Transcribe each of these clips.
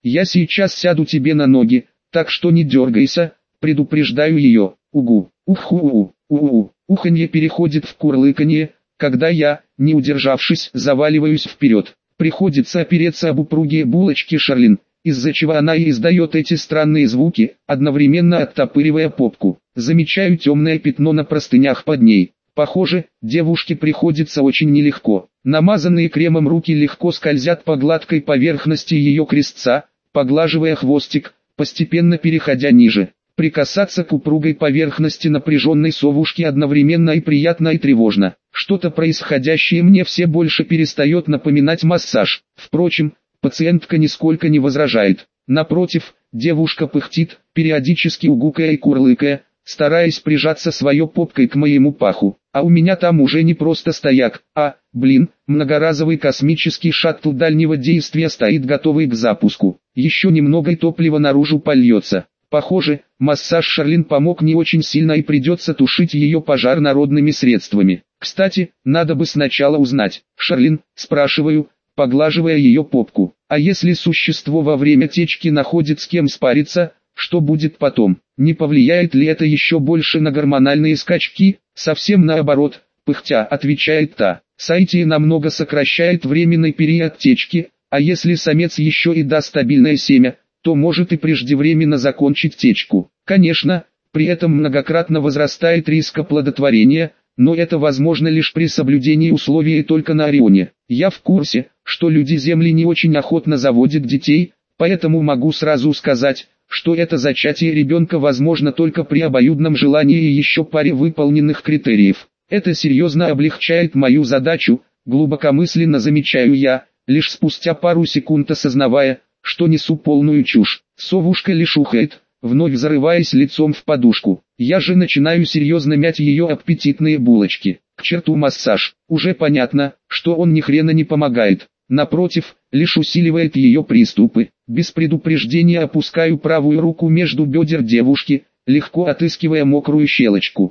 Я сейчас сяду тебе на ноги, так что не дергайся, предупреждаю ее. Угу, уху, уханье переходит в курлыканье, когда я, не удержавшись, заваливаюсь вперед. Приходится опереться об упругие булочки Шарлин, из-за чего она и издает эти странные звуки, одновременно оттопыривая попку. Замечаю темное пятно на простынях под ней. Похоже, девушке приходится очень нелегко. Намазанные кремом руки легко скользят по гладкой поверхности ее крестца, поглаживая хвостик, постепенно переходя ниже. Прикасаться к упругой поверхности напряженной совушки одновременно и приятно и тревожно. Что-то происходящее мне все больше перестает напоминать массаж. Впрочем, пациентка нисколько не возражает. Напротив, девушка пыхтит, периодически угукая и курлыкая, стараясь прижаться своей попкой к моему паху. А у меня там уже не просто стояк, а, многоразовый космический шаттл дальнего действия стоит готовый к запуску. Еще немного и топливо наружу польется. Похоже, массаж Шарлин помог не очень сильно и придется тушить ее пожар народными средствами. Кстати, надо бы сначала узнать. Шарлин, спрашиваю, поглаживая ее попку. А если существо во время течки находит с кем спариться, что будет потом? Не повлияет ли это еще больше на гормональные скачки? Совсем наоборот, пыхтя, отвечает та. Сайтия намного сокращает временный период течки, а если самец еще и даст стабильное семя, то может и преждевременно закончить течку. Конечно, при этом многократно возрастает риск оплодотворения, но это возможно лишь при соблюдении условий и только на Орионе. Я в курсе, что люди Земли не очень охотно заводят детей, поэтому могу сразу сказать, что это зачатие ребенка возможно только при обоюдном желании и еще паре выполненных критериев. Это серьезно облегчает мою задачу, глубокомысленно замечаю я, лишь спустя пару секунд осознавая, что несу полную чушь. Совушка лишь ухает, вновь зарываясь лицом в подушку. Я же начинаю серьезно мять ее аппетитные булочки. К черту массаж. Уже понятно, что он ни хрена не помогает. Напротив, лишь усиливает ее приступы. Без предупреждения опускаю правую руку между бедер девушки, легко отыскивая мокрую щелочку.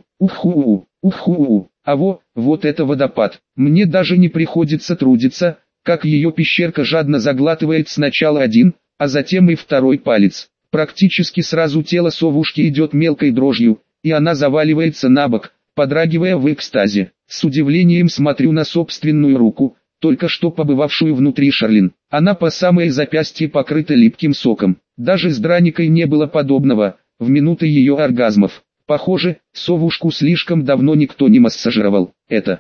А вот это водопад. Мне даже не приходится трудиться, как ее пещерка жадно заглатывает сначала один, а затем и второй палец. Практически сразу тело совушки идет мелкой дрожью, и она заваливается на бок, подрагивая в экстазе. С удивлением смотрю на собственную руку, только что побывавшую внутри Шарлин. Она по самое запястье покрыта липким соком. Даже с драникой не было подобного, в минуты ее оргазмов. Похоже, совушку слишком давно никто не массажировал. Это,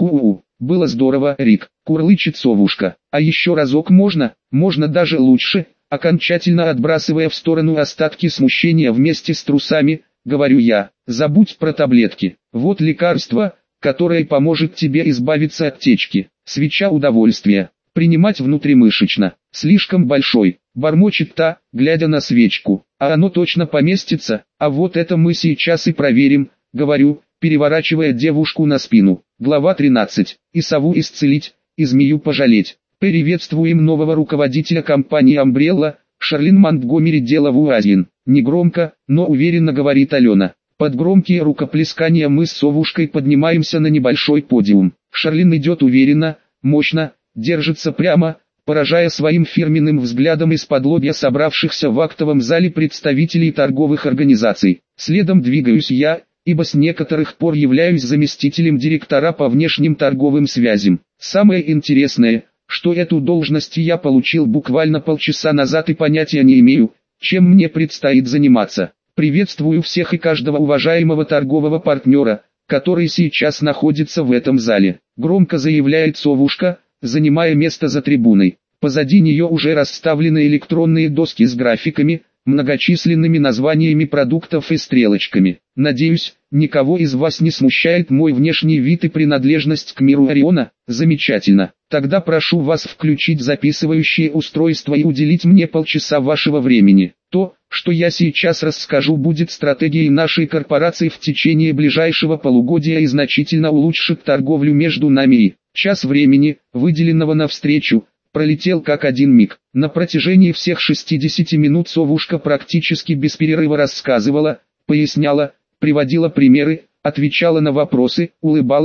было здорово, Рик, курлычет совушка. А еще разок можно даже лучше, окончательно отбрасывая в сторону остатки смущения вместе с трусами, говорю я. Забудь про таблетки. Вот лекарство, которое поможет тебе избавиться от течки. Свеча удовольствия. Принимать внутримышечно. Слишком большой. Бормочет та, глядя на свечку. А оно точно поместится. А вот это мы сейчас и проверим, говорю, переворачивая девушку на спину. Глава 13. И сову исцелить, и змею пожалеть. Приветствуем нового руководителя компании Umbrella, Шарлин Монтгомери Делавуазин. Негромко, но уверенно говорит Алена. Под громкие рукоплескания мы с совушкой поднимаемся на небольшой подиум. Шарлин идет уверенно, мощно, держится прямо, поражая своим фирменным взглядом из-под лобья собравшихся в актовом зале представителей торговых организаций. Следом двигаюсь я, ибо с некоторых пор являюсь заместителем директора по внешним торговым связям. Самое интересное, что эту должность я получил буквально полчаса назад и понятия не имею, чем мне предстоит заниматься. Приветствую всех и каждого уважаемого торгового партнера, который сейчас находится в этом зале. Громко заявляет совушка, занимая место за трибуной. Позади нее уже расставлены электронные доски с графиками, многочисленными названиями продуктов и стрелочками. Надеюсь, никого из вас не смущает мой внешний вид и принадлежность к миру Ориона? Замечательно. Тогда прошу вас включить записывающее устройство и уделить мне полчаса вашего времени. То, что я сейчас расскажу, будет стратегией нашей корпорации в течение ближайшего полугодия и значительно улучшит торговлю между нами и час времени, выделенного на встречу, пролетел как один миг. На протяжении всех 60 минут совушка практически без перерыва рассказывала, поясняла, приводила примеры, отвечала на вопросы, улыбалась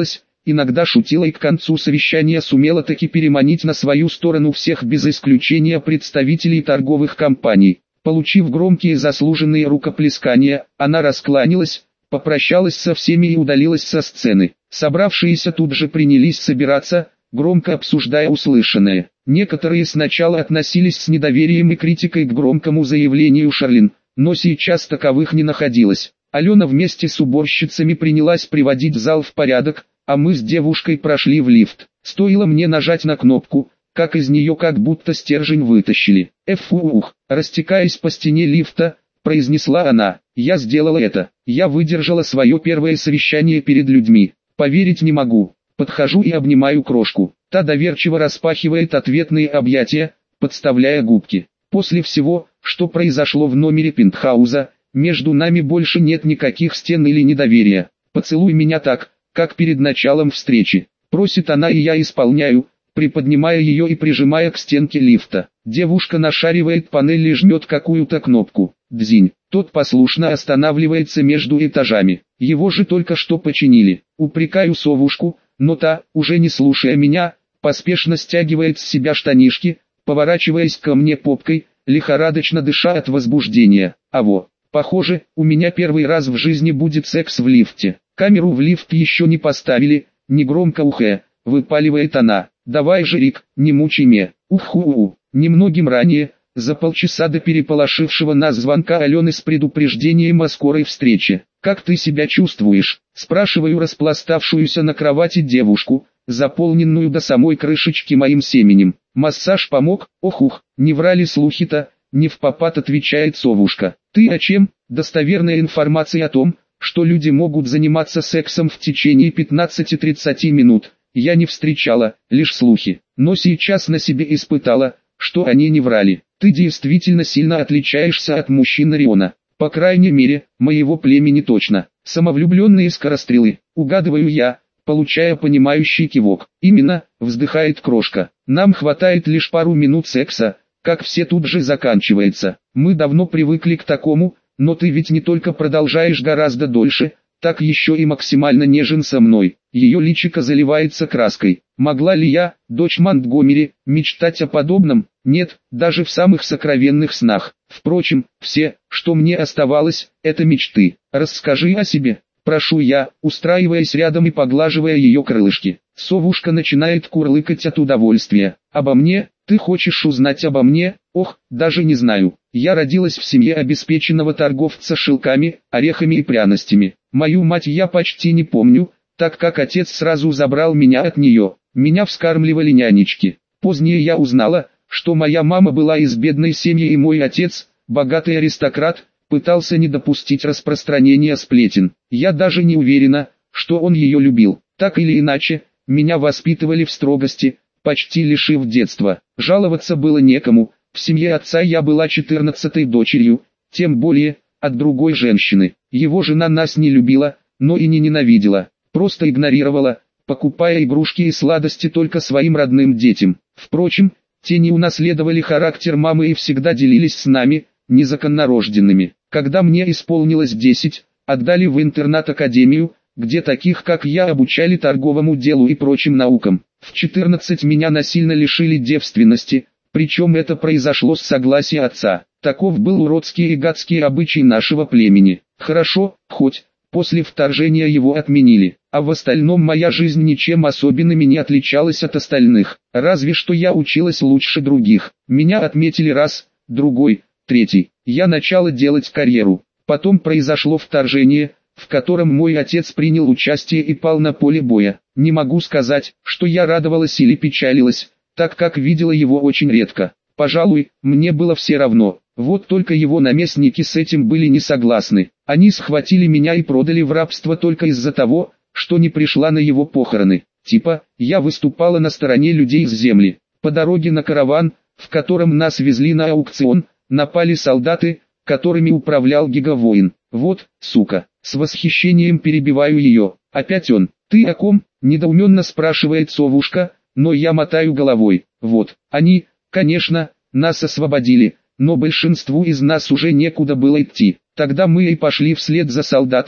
иногда шутила и к концу совещания сумела таки переманить на свою сторону всех без исключения представителей торговых компаний. Получив громкие заслуженные рукоплескания, она раскланялась, попрощалась со всеми и удалилась со сцены. Собравшиеся тут же принялись собираться, громко обсуждая услышанное. Некоторые сначала относились с недоверием и критикой к громкому заявлению Шарлин, но сейчас таковых не находилось. Алена вместе с уборщицами принялась приводить зал в порядок, а мы с девушкой прошли в лифт. Стоило мне нажать на кнопку, как из нее как будто стержень вытащили. «Эфух!» растекаясь по стене лифта, произнесла она. «Я сделала это. Я выдержала свое первое совещание перед людьми. Поверить не могу». Подхожу и обнимаю крошку. Та доверчиво распахивает ответные объятия, подставляя губки. После всего, что произошло в номере пентхауза, между нами больше нет никаких стен или недоверия. «Поцелуй меня так, как перед началом встречи», просит она, и я исполняю, приподнимая ее и прижимая к стенке лифта. Девушка нашаривает панель и жмет какую-то кнопку. Дзинь. Тот послушно останавливается между этажами. Его же только что починили. Упрекаю совушку, но та, уже не слушая меня, поспешно стягивает с себя штанишки, поворачиваясь ко мне попкой, лихорадочно дыша от возбуждения. Похоже, у меня первый раз в жизни будет секс в лифте. Камеру в лифт еще не поставили, негромко ухая, выпаливает она. «Давай же, Рик, не мучай меня». Уху. Немногим ранее, за полчаса до переполошившего нас звонка Алены с предупреждением о скорой встрече. «Как ты себя чувствуешь?» – спрашиваю распластавшуюся на кровати девушку, заполненную до самой крышечки моим семенем. «Массаж помог?» «Ох, не врали слухи-то», – невпопад отвечает совушка. «Ты о чем?» «Достоверная информация о том, что люди могут заниматься сексом в течение 15-30 минут, я не встречала, лишь слухи, но сейчас на себе испытала, что они не врали. Ты действительно сильно отличаешься от мужчин Ориона. По крайней мере, моего племени точно. Самовлюбленные скорострелы, угадываю я, получая понимающий кивок. Именно, вздыхает крошка. Нам хватает лишь пару минут секса, как все тут же заканчивается. Мы давно привыкли к такому, но ты ведь не только продолжаешь гораздо дольше, так еще и максимально нежен со мной. Ее личико заливается краской. Могла ли я, дочь Монтгомери, мечтать о подобном? Нет, даже в самых сокровенных снах. Впрочем, все, что мне оставалось, это мечты. Расскажи о себе, прошу я, устраиваясь рядом и поглаживая ее крылышки. Совушка начинает курлыкать от удовольствия. Обо мне? Ты хочешь узнать обо мне? Ох, даже не знаю. Я родилась в семье обеспеченного торговца шелками, орехами и пряностями. Мою мать я почти не помню, так как отец сразу забрал меня от нее. Меня вскармливали нянечки. Позднее я узнала, что моя мама была из бедной семьи и мой отец, богатый аристократ, пытался не допустить распространения сплетен. Я даже не уверена, что он ее любил. Так или иначе, меня воспитывали в строгости, почти лишив детства. Жаловаться было некому, в семье отца я была 14-й дочерью, тем более, от другой женщины. Его жена нас не любила, но и не ненавидела, просто игнорировала, покупая игрушки и сладости только своим родным детям. Впрочем, те не унаследовали характер мамы и всегда делились с нами, незаконнорожденными. Когда мне исполнилось 10, отдали в интернат-академию, где таких как я обучали торговому делу и прочим наукам. В 14 меня насильно лишили девственности, причем это произошло с согласия отца. Таков был уродский и гадский обычай нашего племени. Хорошо, хоть после вторжения его отменили, а в остальном моя жизнь ничем особенными не отличалась от остальных, разве что я училась лучше других. Меня отметили раз, другой, третий. Я начала делать карьеру. Потом произошло вторжение, в котором мой отец принял участие и пал на поле боя. Не могу сказать, что я радовалась или печалилась, так как видела его очень редко. Пожалуй, мне было все равно. Вот только его наместники с этим были не согласны. Они схватили меня и продали в рабство только из-за того, что не пришла на его похороны. Типа, я выступала на стороне людей с земли. По дороге на караван, в котором нас везли на аукцион, напали солдаты, которыми управлял гигавоин. Вот, сука, с восхищением перебиваю ее. Опять он. Ты о ком? Недоуменно спрашивает совушка, но я мотаю головой. Вот, они, конечно, нас освободили, но большинству из нас уже некуда было идти. Тогда мы и пошли вслед за солдатами,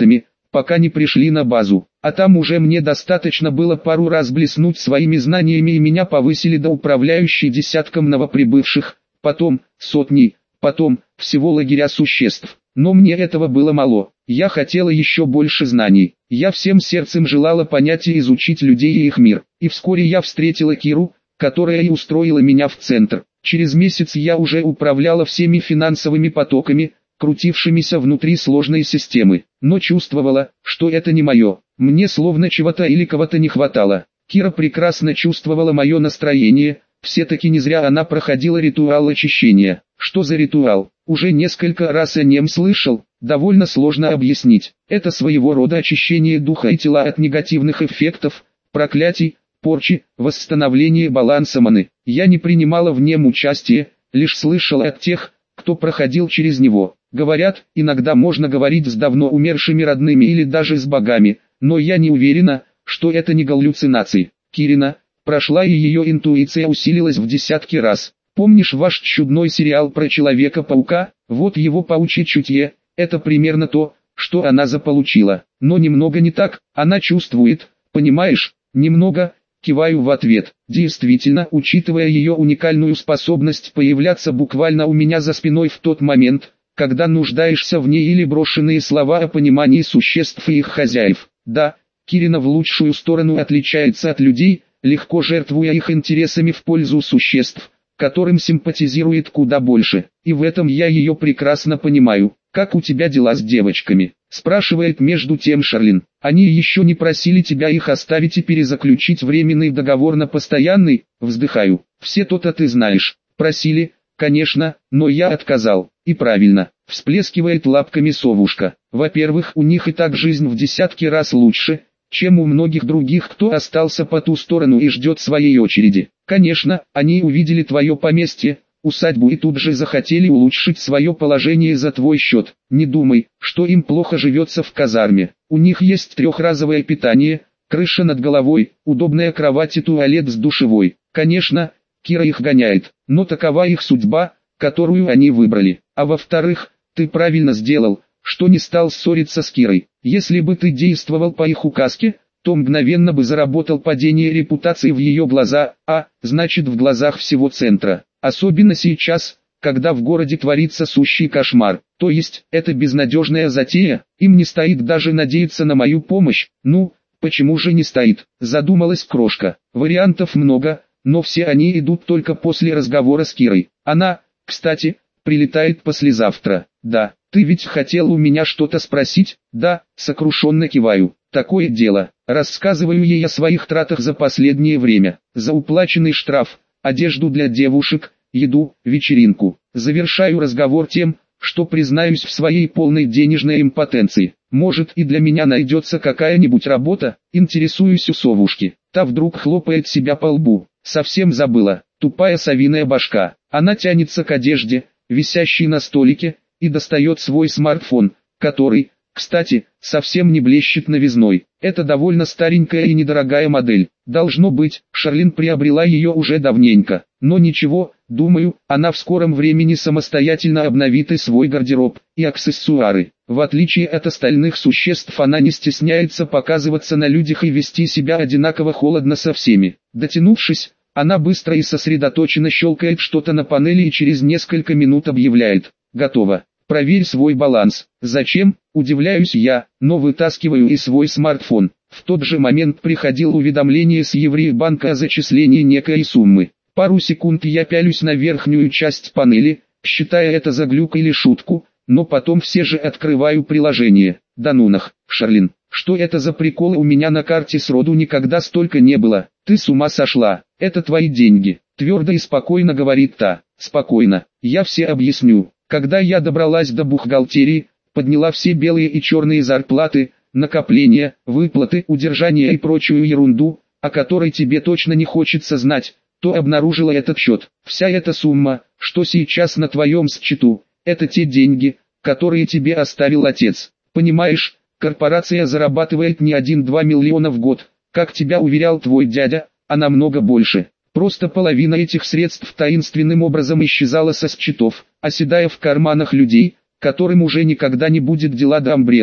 пока не пришли на базу. А там уже мне достаточно было пару раз блеснуть своими знаниями и меня повысили до управляющей десятком новоприбывших, потом сотней, потом всего лагеря существ. Но мне этого было мало, я хотела еще больше знаний. Я всем сердцем желала понять и изучить людей и их мир. И вскоре я встретила Киру, которая и устроила меня в центр. Через месяц я уже управляла всеми финансовыми потоками, крутившимися внутри сложной системы, но чувствовала, что это не мое. Мне словно чего-то или кого-то не хватало. Кира прекрасно чувствовала мое настроение, все-таки не зря она проходила ритуал очищения. Что за ритуал? Уже несколько раз о нем слышал, довольно сложно объяснить. Это своего рода очищение духа и тела от негативных эффектов, проклятий, порчи, восстановление баланса маны. Я не принимала в нем участие, лишь слышала от тех, кто проходил через него. Говорят, иногда можно говорить с давно умершими родными или даже с богами, но я не уверена, что это не галлюцинации. Кирина прошла и ее интуиция усилилась в десятки раз. Помнишь ваш чудной сериал про Человека-паука? Вот его паучье чутье, это примерно то, что она заполучила. Но немного не так, она чувствует, понимаешь, немного. Киваю в ответ. Действительно, учитывая ее уникальную способность появляться буквально у меня за спиной в тот момент, когда нуждаешься в ней, или брошенные слова о понимании существ и их хозяев. Да, Кирина в лучшую сторону отличается от людей, легко жертвуя их интересами в пользу существ, которым симпатизирует куда больше. И в этом я ее прекрасно понимаю. «Как у тебя дела с девочками?» – спрашивает между тем Шарлин. «Они еще не просили тебя их оставить и перезаключить временный договор на постоянный?» Вздыхаю. «Все то-то ты знаешь. Просили, конечно, но я отказал. И правильно», – всплескивает лапками совушка. «Во-первых, у них и так жизнь в десятки раз лучше, чем у многих других, кто остался по ту сторону и ждет своей очереди. Конечно, они увидели твое поместье, усадьбу и тут же захотели улучшить свое положение за твой счет. Не думай, что им плохо живется в казарме. У них есть трехразовое питание, крыша над головой, удобная кровать и туалет с душевой. Конечно, Кира их гоняет, но такова их судьба, которую они выбрали. А во-вторых, ты правильно сделал, что не стал ссориться с Кирой. Если бы ты действовал по их указке, то мгновенно бы заработал падение репутации в ее глаза, а, значит, в глазах всего центра. Особенно сейчас, когда в городе творится сущий кошмар. То есть, это безнадежная затея, им не стоит даже надеяться на мою помощь. Ну, почему же не стоит? Задумалась крошка. Вариантов много, но все они идут только после разговора с Кирой. Она, кстати, прилетает послезавтра. Да, ты ведь хотел у меня что-то спросить? Да, сокрушенно киваю. Такое дело. Рассказываю ей о своих тратах за последнее время. За уплаченный штраф, одежду для девушек, еду, вечеринку. Завершаю разговор тем, что признаюсь в своей полной денежной импотенции. Может, и для меня найдется какая-нибудь работа? Интересуюсь у совушки. Та вдруг хлопает себя по лбу. Совсем забыла. Тупая совиная башка. Она тянется к одежде, висящей на столике, и достает свой смартфон, который, кстати, совсем не блещет новизной. Это довольно старенькая и недорогая модель. Должно быть, Шарлин приобрела ее уже давненько. Но ничего, думаю, она в скором времени самостоятельно обновит и свой гардероб, и аксессуары. В отличие от остальных существ, она не стесняется показываться на людях и вести себя одинаково холодно со всеми. Дотянувшись, она быстро и сосредоточенно щелкает что-то на панели и через несколько минут объявляет: «Готово. Проверь свой баланс». «Зачем?» – удивляюсь я, но вытаскиваю и свой смартфон. В тот же момент приходило уведомление с Евреебанка о зачислении некой суммы. Пару секунд я пялюсь на верхнюю часть панели, считая это за глюк или шутку, но потом все же открываю приложение. Да ну нах, Шарлин, что это за приколы? У меня на карте сроду никогда столько не было. Ты с ума сошла? Это твои деньги. Твердо и спокойно говорит та. Спокойно, я все объясню. Когда я добралась до бухгалтерии, подняла все белые и черные зарплаты, накопления, выплаты, удержания и прочую ерунду, о которой тебе точно не хочется знать, то обнаружила этот счет. Вся эта сумма, что сейчас на твоем счету, это те деньги, которые тебе оставил отец. Понимаешь, корпорация зарабатывает не 1-2 миллиона в год, как тебя уверял твой дядя, а намного больше. Просто половина этих средств таинственным образом исчезала со счетов, оседая в карманах людей, которым уже никогда не будет дела до Амбреллы.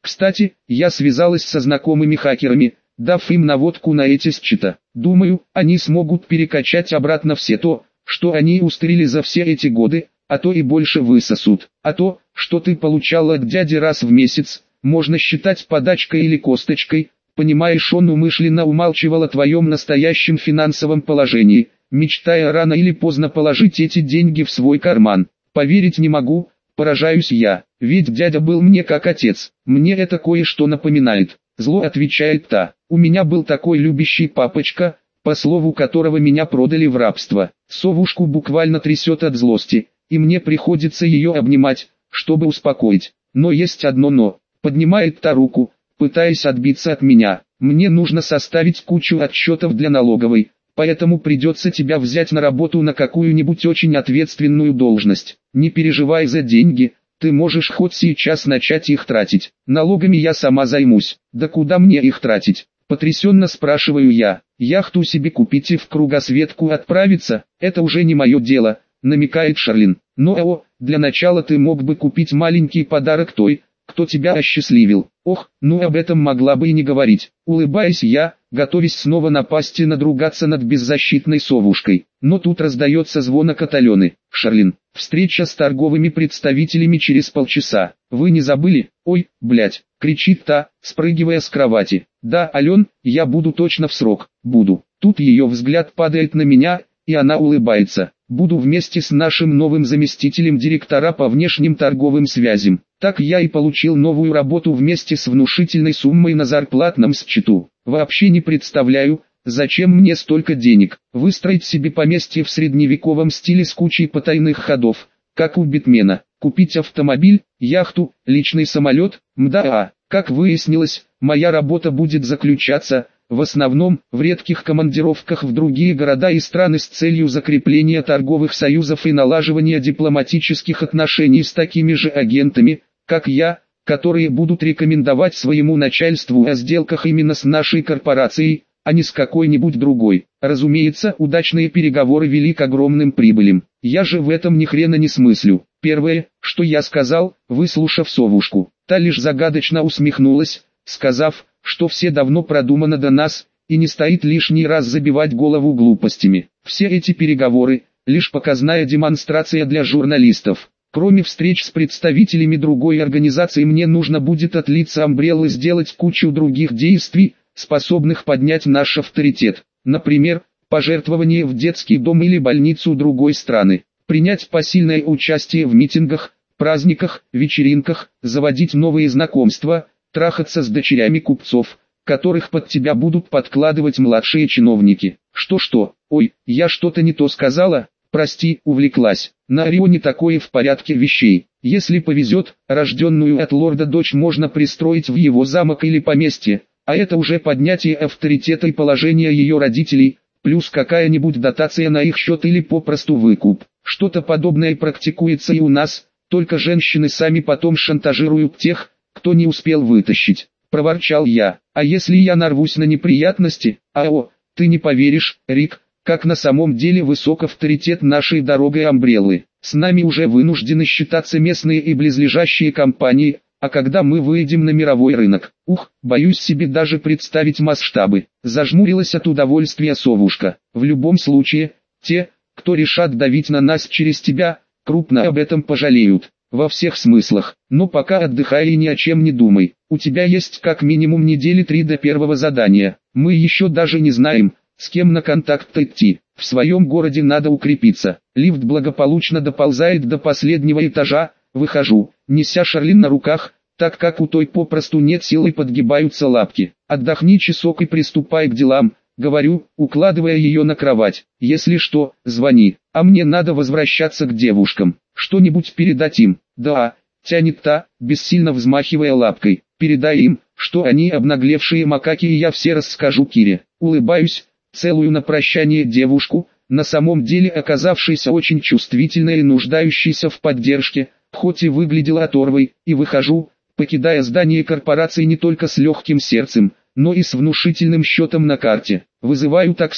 Кстати, я связалась со знакомыми хакерами, дав им наводку на эти счета. Думаю, они смогут перекачать обратно все то, что они устырили за все эти годы, а то и больше высосут. А то, что ты получала от дяди раз в месяц, можно считать подачкой или косточкой. Понимаешь, он умышленно умалчивал о твоем настоящем финансовом положении, мечтая рано или поздно положить эти деньги в свой карман. Поверить не могу, поражаюсь я, ведь дядя был мне как отец. Мне это кое-что напоминает. Зло отвечает та. У меня был такой любящий папочка, по слову которого меня продали в рабство. Совушку буквально трясет от злости, и мне приходится ее обнимать, чтобы успокоить. Но есть одно но. Поднимает та руку, пытаясь отбиться от меня. Мне нужно составить кучу отчетов для налоговой, поэтому придется тебя взять на работу на какую-нибудь очень ответственную должность. Не переживай за деньги, ты можешь хоть сейчас начать их тратить. Налогами я сама займусь. Да куда мне их тратить? Потрясенно спрашиваю я. Яхту себе купить и в кругосветку отправиться, это уже не мое дело, намекает Шарлин. Но для начала ты мог бы купить маленький подарок той, кто тебя осчастливил. Ох, ну об этом могла бы и не говорить. Улыбаясь я, готовясь снова напасть и надругаться над беззащитной совушкой. Но тут раздается звонок от Алены. Шарлин, встреча с торговыми представителями через полчаса. Вы не забыли? Ой, блять, кричит та, спрыгивая с кровати. Да, Ален, я буду точно в срок. Буду. Тут ее взгляд падает на меня, и она улыбается. Буду вместе с нашим новым заместителем директора по внешним торговым связям. Так я и получил новую работу вместе с внушительной суммой на зарплатном счету. Вообще не представляю, зачем мне столько денег. Выстроить себе поместье в средневековом стиле с кучей потайных ходов, как у Бэтмена. Купить автомобиль, яхту, личный самолет, мда. Как выяснилось, моя работа будет заключаться, в основном, в редких командировках в другие города и страны с целью закрепления торговых союзов и налаживания дипломатических отношений с такими же агентами, как я, которые будут рекомендовать своему начальству о сделках именно с нашей корпорацией, а не с какой-нибудь другой. Разумеется, удачные переговоры вели к огромным прибылям. Я же в этом ни хрена не смыслю. Первое, что я сказал, выслушав совушку, та лишь загадочно усмехнулась, сказав, что все давно продумано до нас, и не стоит лишний раз забивать голову глупостями. Все эти переговоры – лишь показная демонстрация для журналистов. Кроме встреч с представителями другой организации мне нужно будет от лица Umbrella сделать кучу других действий, способных поднять наш авторитет. Например, пожертвование в детский дом или больницу другой страны. Принять посильное участие в митингах, праздниках, вечеринках, заводить новые знакомства, трахаться с дочерями купцов, которых под тебя будут подкладывать младшие чиновники. Что? Ой, я что-то не то сказала? Прости, увлеклась. На Орионе такое в порядке вещей. Если повезет, рожденную от лорда дочь можно пристроить в его замок или поместье, а это уже поднятие авторитета и положения ее родителей, плюс какая-нибудь дотация на их счет или попросту выкуп. Что-то подобное практикуется и у нас, только женщины сами потом шантажируют тех, кто не успел вытащить. Проворчал я. А если я нарвусь на неприятности? Ты не поверишь, Рик, как на самом деле высок авторитет нашей дорогой Umbrella. С нами уже вынуждены считаться местные и близлежащие компании, а когда мы выйдем на мировой рынок, боюсь себе даже представить масштабы. Зажмурилась от удовольствия совушка. В любом случае, те, кто решат давить на нас через тебя, крупно об этом пожалеют. Во всех смыслах. Но пока отдыхай и ни о чем не думай. У тебя есть как минимум недели 3 до первого задания. Мы еще даже не знаем, с кем на контакт идти. В своем городе надо укрепиться. Лифт благополучно доползает до последнего этажа. Выхожу, неся Шарлин на руках, так как у той попросту нет сил и подгибаются лапки. Отдохни часок и приступай к делам, говорю, укладывая ее на кровать. Если что, звони, а мне надо возвращаться к девушкам. Что-нибудь передать им? Да, тянет та, бессильно взмахивая лапкой. Передай им, что они обнаглевшие макаки и я все расскажу Кире. Улыбаюсь, целую на прощание девушку, на самом деле оказавшейся очень чувствительной и нуждающейся в поддержке, хоть и выглядела оторвой, и выхожу, покидая здание корпорации не только с легким сердцем, но и с внушительным счетом на карте. Вызываю такси,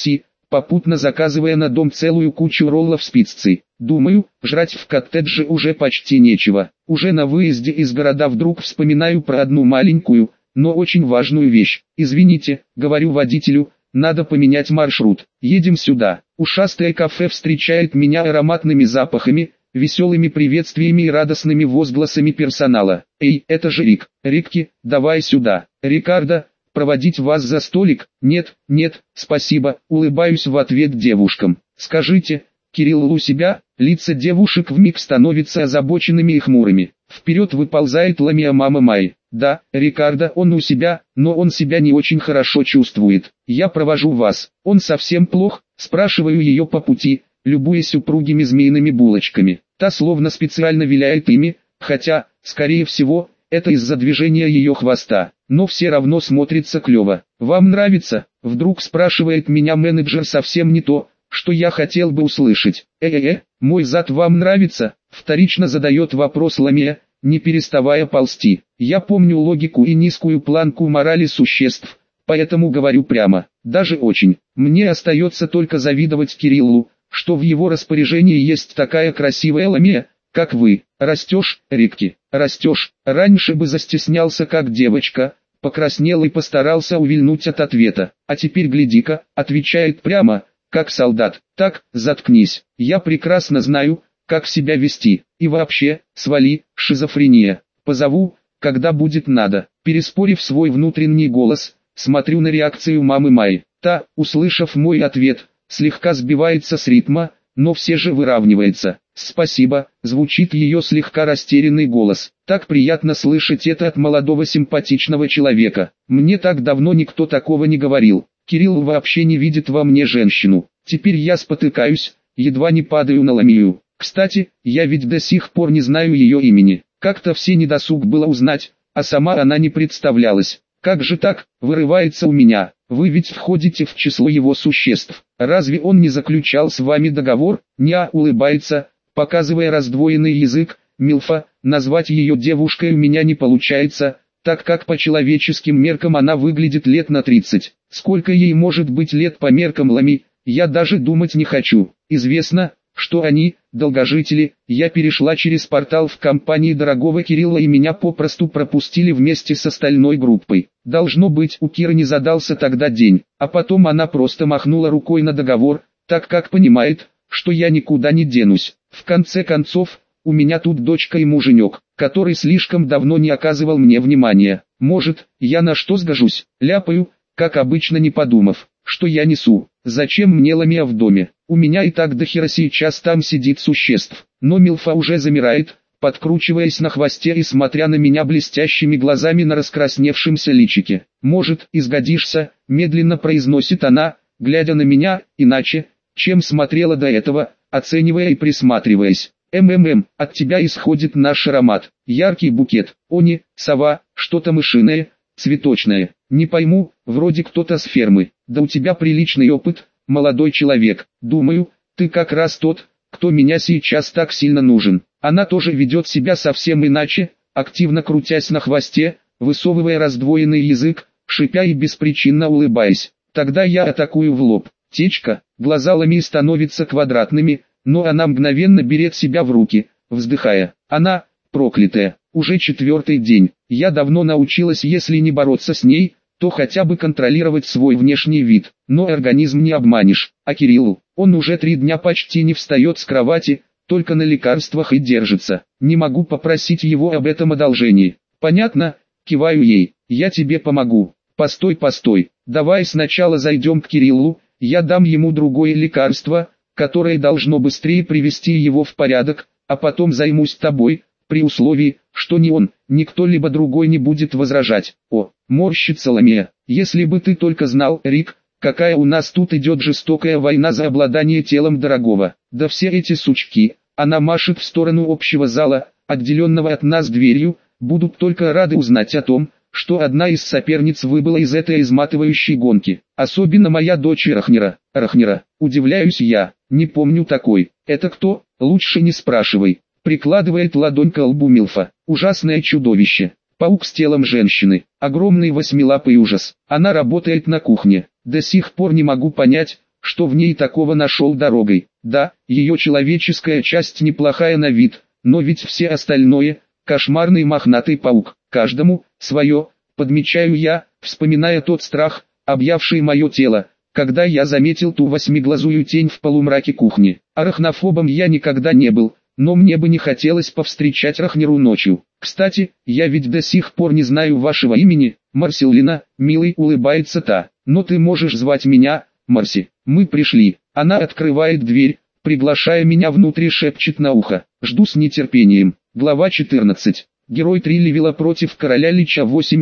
попутно заказывая на дом целую кучу роллов с пиццей. Думаю, жрать в коттедже уже почти нечего. Уже на выезде из города вдруг вспоминаю про одну маленькую, но очень важную вещь. «Извините», — говорю водителю, — «надо поменять маршрут. Едем сюда». Ушастое кафе встречает меня ароматными запахами, веселыми приветствиями и радостными возгласами персонала. «Эй, это же Рик! Рикки, давай сюда! Рикардо, проводить вас за столик?» «Нет, нет, спасибо», улыбаюсь в ответ девушкам. «Скажите, Кирилл у себя?» Лица девушек вмиг становятся озабоченными и хмурыми. Вперед выползает Ламия мама Майи. «Да, Рикардо, он у себя, но он себя не очень хорошо чувствует. Я провожу вас. Он совсем плох?» Спрашиваю ее по пути, любуясь упругими змеиными булочками. Та словно специально виляет ими, хотя, скорее всего, это из-за движения ее хвоста, но все равно смотрится клево. «Вам нравится?» — вдруг спрашивает меня менеджер, совсем не то, что я хотел бы услышать. Мой зад вам нравится?» — вторично задает вопрос Ламия, не переставая ползти. Я помню логику и низкую планку морали существ, поэтому говорю прямо, даже очень. Мне остается только завидовать Кириллу, что в его распоряжении есть такая красивая Ламия, как вы. «Растешь, Рикки, растешь». Раньше бы застеснялся как девочка, покраснел и постарался увильнуть от ответа. А теперь гляди-ка, отвечает прямо, как солдат. «Так, заткнись, я прекрасно знаю, как себя вести. И вообще, свали, шизофрения. Позову, когда будет надо». Переспорив свой внутренний голос, смотрю на реакцию мамы Майи. Та, услышав мой ответ, слегка сбивается с ритма, но все же выравнивается. «Спасибо», звучит ее слегка растерянный голос. Так приятно слышать это от молодого симпатичного человека. Мне так давно никто такого не говорил. Кирилл вообще не видит во мне женщину. Теперь я спотыкаюсь, едва не падаю на Ламию. Кстати, я ведь до сих пор не знаю ее имени. Как-то все недосуг было узнать, а сама она не представлялась. «Как же так?» — вырывается у меня. «Вы ведь входите в число его существ. Разве он не заключал с вами договор?» Ня улыбается, показывая раздвоенный язык. «Милфа, назвать ее девушкой у меня не получается, так как по человеческим меркам она выглядит лет на 30. Сколько ей может быть лет по меркам Лами, я даже думать не хочу. Известно, что они, долгожители. Я перешла через портал в компании дорогого Кирилла и меня попросту пропустили вместе с остальной группой. Должно быть, у Киры не задался тогда день, а потом она просто махнула рукой на договор, так как понимает, что я никуда не денусь. В конце концов, у меня тут дочка и муженек, который слишком давно не оказывал мне внимания. Может, я на что сгожусь? Ляпаю, как обычно, не подумав, что я несу. Зачем мне Ламия в доме? У меня и так дохера сейчас там сидит существ. Но Милфа уже замирает, подкручиваясь на хвосте и смотря на меня блестящими глазами на раскрасневшемся личике. «Может, изгодишься», медленно произносит она, глядя на меня, иначе, чем смотрела до этого, оценивая и присматриваясь. От тебя исходит наш аромат, яркий букет, они, сова, что-то мышиное, цветочное, не пойму, вроде кто-то с фермы, да у тебя приличный опыт, молодой человек, думаю, ты как раз тот, кто меня сейчас так сильно нужен». Она тоже ведет себя совсем иначе, активно крутясь на хвосте, высовывая раздвоенный язык, шипя и беспричинно улыбаясь. Тогда я атакую в лоб. Течка, глаза Ламии становятся квадратными, но она мгновенно берет себя в руки, вздыхая. Она, проклятая, уже 4-й день. Я давно научилась, если не бороться с ней, то хотя бы контролировать свой внешний вид. Но организм не обманешь. А Кириллу, он уже 3 дня почти не встает с кровати, только на лекарствах и держится. Не могу попросить его об этом одолжении. Понятно? Киваю ей. Я тебе помогу. Постой, давай сначала зайдем к Кириллу, я дам ему другое лекарство, которое должно быстрее привести его в порядок, а потом займусь тобой, при условии, что ни он, ни кто-либо другой не будет возражать. О, морщится Ламия, если бы ты только знал, Рик, какая у нас тут идет жестокая война за обладание телом дорогого. Да все эти сучки, она машет в сторону общего зала, отделенного от нас дверью, будут только рады узнать о том, что одна из соперниц выбыла из этой изматывающей гонки. Особенно моя дочь Рахнера. Удивляюсь я, не помню такой. Это кто? Лучше не спрашивай. Прикладывает ладонь к лбу Милфа. Ужасное чудовище. Паук с телом женщины. Огромный 8-лапый ужас. Она работает на кухне. До сих пор не могу понять, что в ней такого нашел дорогой. Да, ее человеческая часть неплохая на вид, но ведь все остальное – кошмарный мохнатый паук. Каждому свое, подмечаю я, вспоминая тот страх, объявший мое тело, когда я заметил ту восьмиглазую тень в полумраке кухни. Арахнофобом я никогда не был, но мне бы не хотелось повстречать Рахнеру ночью. Кстати, я ведь до сих пор не знаю вашего имени, Марселина, милый, улыбается та. Но ты можешь звать меня, Марси. Мы пришли. Она открывает дверь, приглашая меня внутрь и шепчет на ухо. Жду с нетерпением. Глава 14. Герой 3 левела против короля Лича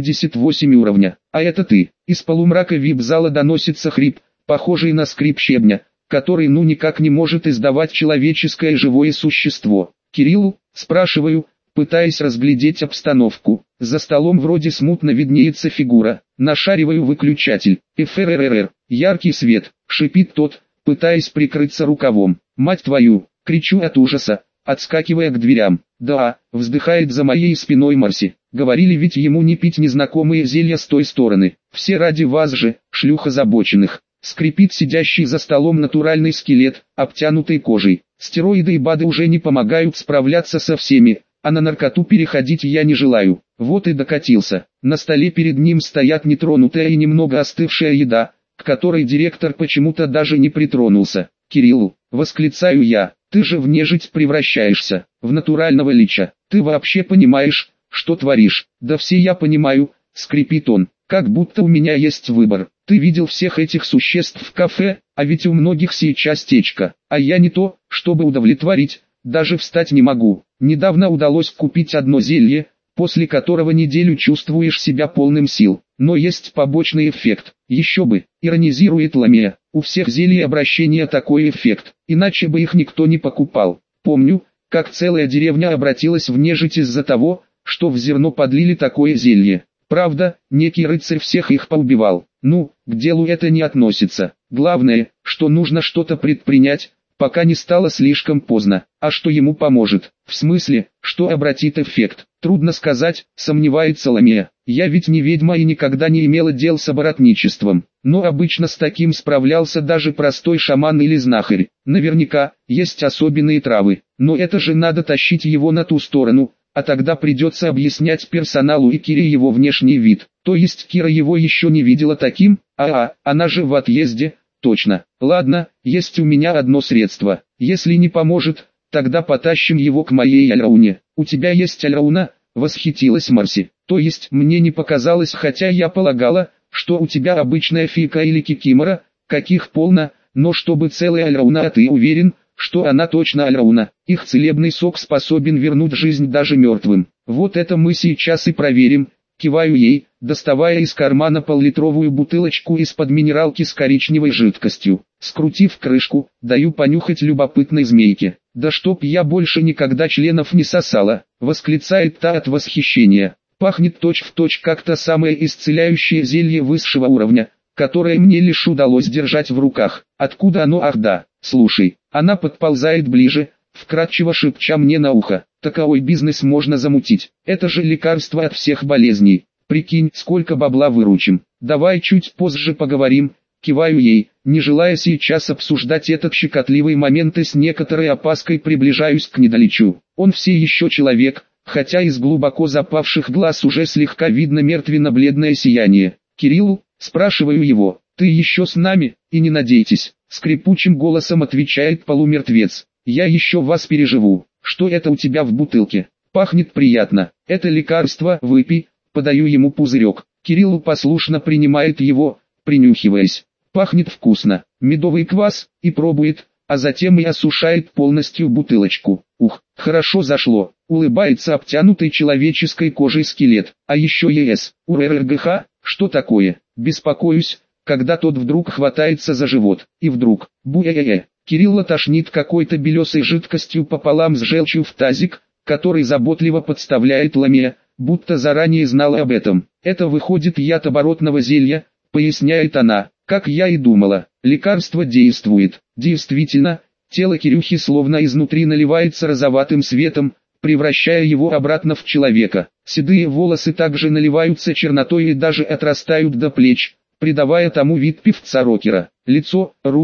88 уровня. А это ты. Из полумрака вип-зала доносится хрип, похожий на скрип щебня, который ну никак не может издавать человеческое живое существо. Кириллу, спрашиваю, пытаясь разглядеть обстановку. За столом вроде смутно виднеется фигура. Нашариваю выключатель. ФРРР. Яркий свет. Шипит тот, пытаясь прикрыться рукавом. Мать твою, кричу от ужаса, отскакивая к дверям. Да, вздыхает за моей спиной Марси. Говорили ведь ему не пить незнакомые зелья с той стороны. Все ради вас же, шлюх озабоченных. Скрипит сидящий за столом натуральный скелет, обтянутый кожей. Стероиды и БАДы уже не помогают справляться со всеми, а на наркоту переходить я не желаю. Вот и докатился. На столе перед ним стоят нетронутая и немного остывшая еда, к которой директор почему-то даже не притронулся. «Кириллу», восклицаю я, ты же в нежить превращаешься, в натурального лича. Ты вообще понимаешь, что творишь? Да все я понимаю, скрипит он, как будто у меня есть выбор. Ты видел всех этих существ в кафе, а ведь у многих сейчас течка. А я не то, чтобы удовлетворить, даже встать не могу. Недавно удалось купить одно зелье, после которого неделю чувствуешь себя полным сил. Но есть побочный эффект. Еще бы, иронизирует Ламия. У всех зелий обращения такой эффект, иначе бы их никто не покупал. Помню, как целая деревня обратилась в нежить из-за того, что в зерно подлили такое зелье. Правда, некий рыцарь всех их поубивал. Ну, к делу это не относится. Главное, что нужно что-то предпринять, пока не стало слишком поздно. А что ему поможет? В смысле, что обратит эффект? Трудно сказать, сомневается Ламия. Я ведь не ведьма и никогда не имела дел с оборотничеством. Но обычно с таким справлялся даже простой шаман или знахарь. Наверняка, есть особенные травы. Но это же надо тащить его на ту сторону, а тогда придется объяснять персоналу и Кире его внешний вид. То есть Кира его еще не видела таким? Она же в отъезде. Точно. Ладно, есть у меня одно средство. Если не поможет, тогда потащим его к моей Альрауне. У тебя есть Альрауна? Восхитилась Марси. То есть мне не показалось, хотя я полагала, что у тебя обычная фика или кикимора, каких полно, но чтобы целая Альрауна, а ты уверен, что она точно Альрауна. Их целебный сок способен вернуть жизнь даже мертвым. Вот это мы сейчас и проверим. Киваю ей, доставая из кармана пол-литровую бутылочку из-под минералки с коричневой жидкостью. Скрутив крышку, даю понюхать любопытной змейке. «Да чтоб я больше никогда членов не сосала!» — восклицает та от восхищения. Пахнет точь-в-точь как то самое исцеляющее зелье высшего уровня, которое мне лишь удалось держать в руках. Откуда оно? Ах да, слушай. Она подползает ближе, вкратчиво шепча мне на ухо. Таковой бизнес можно замутить. Это же лекарство от всех болезней. Прикинь, сколько бабла выручим. Давай чуть позже поговорим. Киваю ей, не желая сейчас обсуждать этот щекотливый момент и с некоторой опаской приближаюсь к недалечу. Он все еще человек, хотя из глубоко запавших глаз уже слегка видно мертвенно-бледное сияние. «Кирилл?» – спрашиваю его. «Ты еще с нами? И не надейтесь», – скрипучим голосом отвечает полумертвец. «Я еще вас переживу. Что это у тебя в бутылке? Пахнет приятно. Это лекарство, выпей». Подаю ему пузырек. Кирилл послушно принимает его, принюхиваясь. Пахнет вкусно. Медовый квас, и пробует, а затем и осушает полностью бутылочку. Ух, хорошо зашло. Улыбается обтянутый человеческой кожей скелет. А еще ЕС, УРРГХ, что такое? Беспокоюсь, когда тот вдруг хватается за живот. И вдруг, буэ-э-э. Кирилла тошнит какой-то белесой жидкостью пополам с желчью в тазик, который заботливо подставляет Ламия, будто заранее знала об этом. Это выходит яд оборотного зелья, поясняет она. Как я и думала, лекарство действует. Действительно, тело Кирюхи словно изнутри наливается розоватым светом, превращая его обратно в человека. Седые волосы также наливаются чернотой и даже отрастают до плеч, придавая тому вид певца-рокера. Лицо, руки,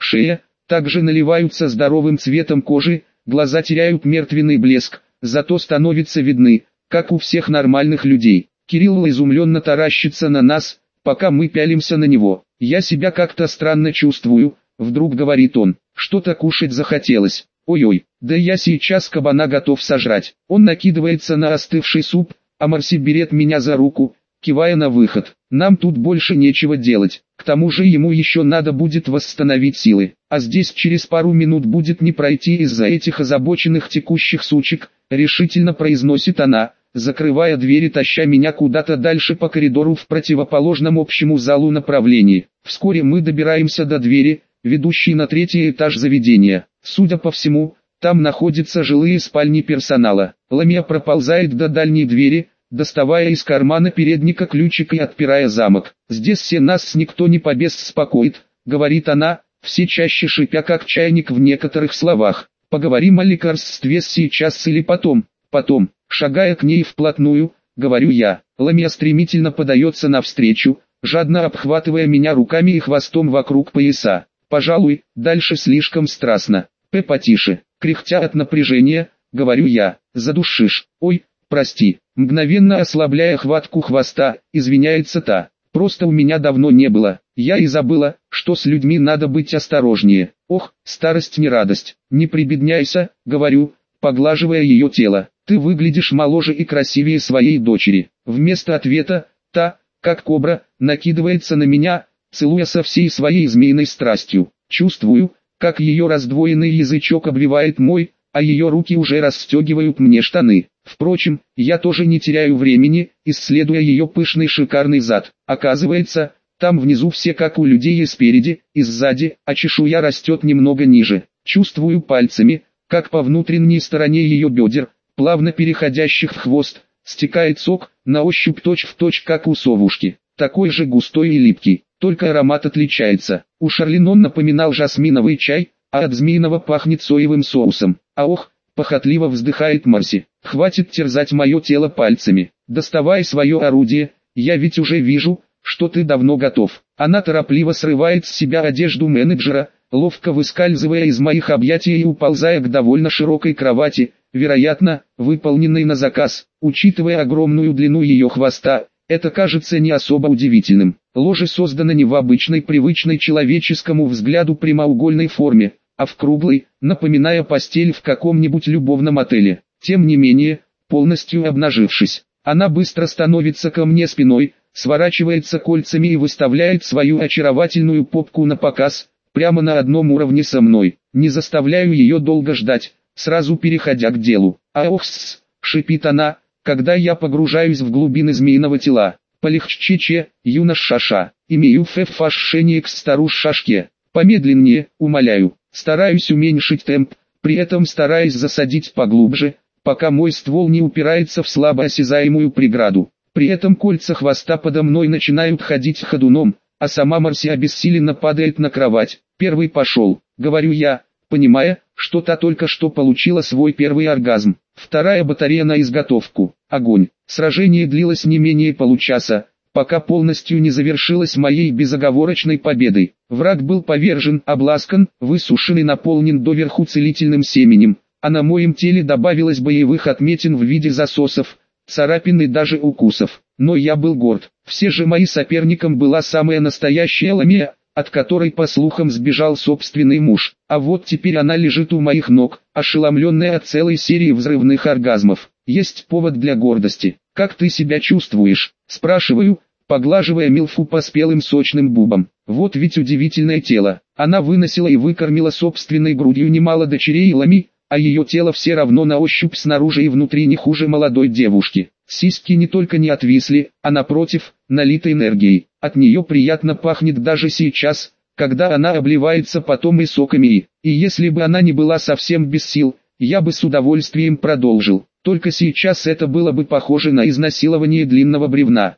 шея, также наливаются здоровым цветом кожи, глаза теряют мертвенный блеск, зато становятся видны, как у всех нормальных людей. Кирилл изумленно таращится на нас, пока мы пялимся на него. «Я себя как-то странно чувствую», — вдруг говорит он. «Что-то кушать захотелось. Ой-ой, да я сейчас кабана готов сожрать». Он накидывается на остывший суп, а Марси берет меня за руку, кивая на выход. Нам тут больше нечего делать. К тому же ему еще надо будет восстановить силы. А здесь через пару минут будет не пройти из-за этих озабоченных текущих сучек, решительно произносит она, закрывая дверь и таща меня куда-то дальше по коридору в противоположном общему залу направлении. Вскоре мы добираемся до двери, ведущей на 3-й этаж заведения. Судя по всему, там находятся жилые спальни персонала. Ламия проползает до дальней двери, доставая из кармана передника ключик и отпирая замок. «Здесь все нас никто не побеспокоит», — говорит она, все чаще шипя как чайник в некоторых словах. «Поговорим о лекарстве сейчас или потом?» «Потом». Шагая к ней вплотную, говорю я. Ламия стремительно подается навстречу, жадно обхватывая меня руками и хвостом вокруг пояса. «Пожалуй, дальше слишком страстно. Потише». Кряхтя от напряжения, говорю я. «Задушишь». «Ой, прости». Мгновенно ослабляя хватку хвоста, извиняется та. «Просто у меня давно не было. Я и забыла, что с людьми надо быть осторожнее. Ох, старость не радость. Не прибедняйся», говорю, поглаживая ее тело. «Ты выглядишь моложе и красивее своей дочери». Вместо ответа, та, как кобра, накидывается на меня, целуя со всей своей змеиной страстью. Чувствую, как ее раздвоенный язычок обвивает мой, а ее руки уже расстегивают мне штаны. Впрочем, я тоже не теряю времени, исследуя ее пышный шикарный зад. Оказывается, там внизу все как у людей и спереди, и сзади, а чешуя растет немного ниже. Чувствую пальцами, как по внутренней стороне ее бедер, плавно переходящих в хвост, стекает сок, на ощупь точь-в-точь как у совушки. Такой же густой и липкий, только аромат отличается. У Шарлин он напоминал жасминовый чай, а от змеиного пахнет соевым соусом. А ох, похотливо вздыхает Марси. «Хватит терзать мое тело пальцами. Доставай свое орудие, я ведь уже вижу, что ты давно готов». Она торопливо срывает с себя одежду менеджера, ловко выскальзывая из моих объятий и уползая к довольно широкой кровати, вероятно, выполненной на заказ. Учитывая огромную длину ее хвоста, это кажется не особо удивительным. Ложе создано не в обычной привычной человеческому взгляду прямоугольной форме, а в круглой, напоминая постель в каком-нибудь любовном отеле. Тем не менее, полностью обнажившись, она быстро становится ко мне спиной, сворачивается кольцами и выставляет свою очаровательную попку на показ, прямо на одном уровне со мной. Не заставляю ее долго ждать, сразу переходя к делу. «Аохс!» — шипит она, когда я погружаюсь в глубины змеиного тела. «Полегче, юнош Шаша, имею фашение к старуш Шашке. Помедленнее, умоляю». Стараюсь уменьшить темп, при этом стараясь засадить поглубже, пока мой ствол не упирается в слабо осязаемую преграду. При этом кольца хвоста подо мной начинают ходить ходуном, а сама Марси обессиленно падает на кровать. «Первый пошел», — говорю я, понимая, что та только что получила свой первый оргазм. Вторая батарея на изготовку. Огонь. Сражение длилось не менее получаса, пока полностью не завершилось моей безоговорочной победой. Враг был повержен, обласкан, высушен и наполнен доверху целительным семенем, а на моем теле добавилось боевых отметин в виде засосов, царапин и даже укусов. Но я был горд. Все же мои соперником была самая настоящая Ламия, от которой по слухам сбежал собственный муж. А вот теперь она лежит у моих ног, ошеломленная от целой серии взрывных оргазмов. Есть повод для гордости. «Как ты себя чувствуешь?» – спрашиваю, поглаживая Милфу по спелым сочным бубам. Вот ведь удивительное тело. Она выносила и выкормила собственной грудью немало дочерей Лами, а ее тело все равно на ощупь снаружи и внутри не хуже молодой девушки. Сиськи не только не отвисли, а напротив, налиты энергией. От нее приятно пахнет даже сейчас, когда она обливается потом и соками. И если бы она не была совсем без сил, я бы с удовольствием продолжил. Только сейчас это было бы похоже на изнасилование длинного бревна.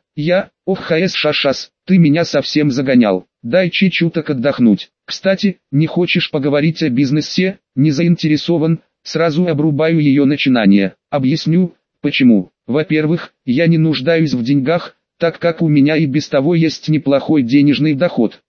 Шашас, ты меня совсем загонял. Дай чуть-чуток отдохнуть. Кстати, не хочешь поговорить о бизнесе? Не заинтересован? Сразу обрубаю ее начинание. Объясню, почему. Во-первых, я не нуждаюсь в деньгах, так как у меня и без того есть неплохой денежный доход.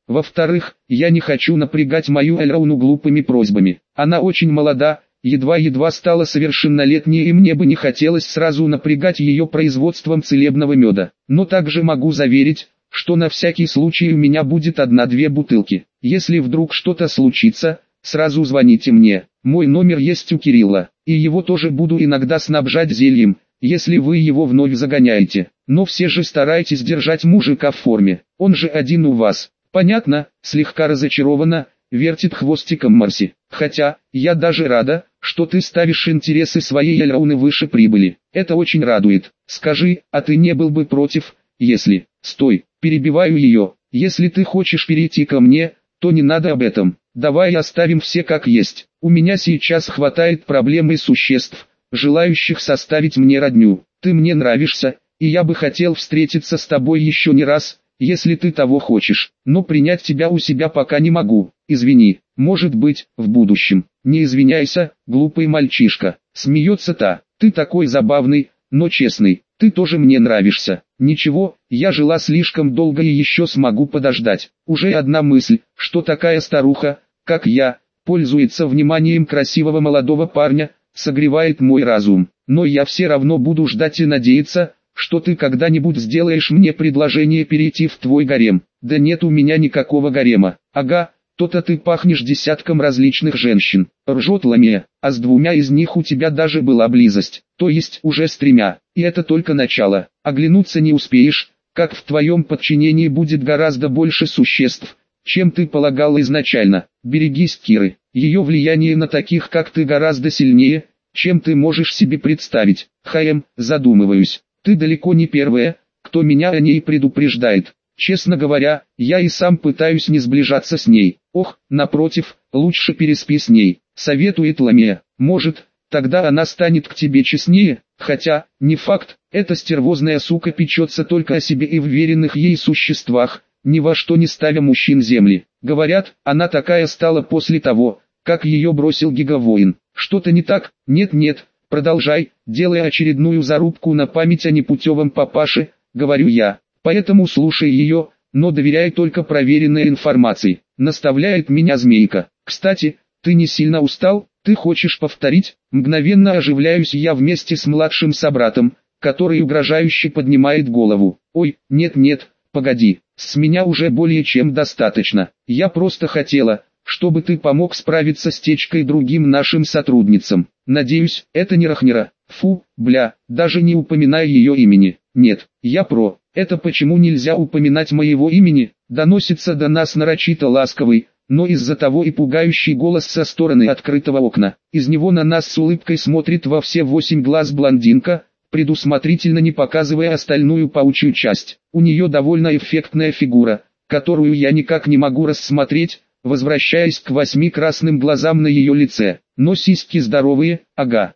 Во-вторых, я не хочу напрягать мою Эльрауну глупыми просьбами. Она очень молода, едва-едва стала совершеннолетней, и мне бы не хотелось сразу напрягать ее производством целебного меда. Но также могу заверить, что на всякий случай у меня будет 1-2 бутылки. Если вдруг что-то случится, сразу звоните мне. Мой номер есть у Кирилла, и его тоже буду иногда снабжать зельем, если вы его вновь загоняете. Но все же старайтесь держать мужика в форме, он же один у вас. Понятно? Слегка разочарованно вертит хвостиком Марси. Хотя, я даже рада, что ты ставишь интересы своей Эльрауны выше прибыли. Это очень радует. Скажи, а ты не был бы против, если... Стой, перебиваю ее. Если ты хочешь перейти ко мне, то не надо об этом. Давай оставим все как есть. У меня сейчас хватает проблем и существ, желающих составить мне родню. Ты мне нравишься, и я бы хотел встретиться с тобой еще не раз, если ты того хочешь. Но принять тебя у себя пока не могу. Извини, может быть, в будущем. Не извиняйся, глупый мальчишка. Смеется та. Ты такой забавный, но честный. Ты тоже мне нравишься. Ничего, я жила слишком долго и еще смогу подождать. Уже одна мысль, что такая старуха, как я, пользуется вниманием красивого молодого парня, согревает мой разум. Но я все равно буду ждать и надеяться, что ты когда-нибудь сделаешь мне предложение перейти в твой гарем. Да нет у меня никакого гарема. Ага, то-то ты пахнешь десятком различных женщин. Ржет Ламия, а с 2 из них у тебя даже была близость. То есть уже с 3. И это только начало. Оглянуться не успеешь, как в твоем подчинении будет гораздо больше существ, чем ты полагал изначально. Берегись Киры. Ее влияние на таких как ты гораздо сильнее, чем ты можешь себе представить. Задумываюсь. Ты далеко не первая, кто меня о ней предупреждает. Честно говоря, я и сам пытаюсь не сближаться с ней. Ох, напротив, лучше переспи с ней, советует Ламия. Может, тогда она станет к тебе честнее, хотя, не факт, эта стервозная сука печется только о себе и вверенных ей существах, ни во что не ставя мужчин земли. Говорят, она такая стала после того, как ее бросил гигавоин. Что-то не так? Нет-нет, продолжай, делая очередную зарубку на память о непутевом папаше, говорю я. Поэтому слушай ее, но доверяй только проверенной информации. Наставляет меня змейка. Кстати, ты не сильно устал? Ты хочешь повторить? Мгновенно оживляюсь я вместе с младшим собратом, который угрожающе поднимает голову. Ой, нет-нет, погоди, с меня уже более чем достаточно. Я просто хотела, чтобы ты помог справиться с течкой другим нашим сотрудницам. Надеюсь, это не Рахнира. Фу, бля, даже не упоминай ее имени. Нет, я про. Это почему нельзя упоминать моего имени? Доносится до нас нарочито ласковый, но из-за того и пугающий голос со стороны открытого окна. Из него на нас с улыбкой смотрит во все 8 глаз блондинка, предусмотрительно не показывая остальную паучью часть. У нее довольно эффектная фигура, которую я никак не могу рассмотреть, возвращаясь к 8 красным глазам на ее лице. Но сиськи здоровые, ага,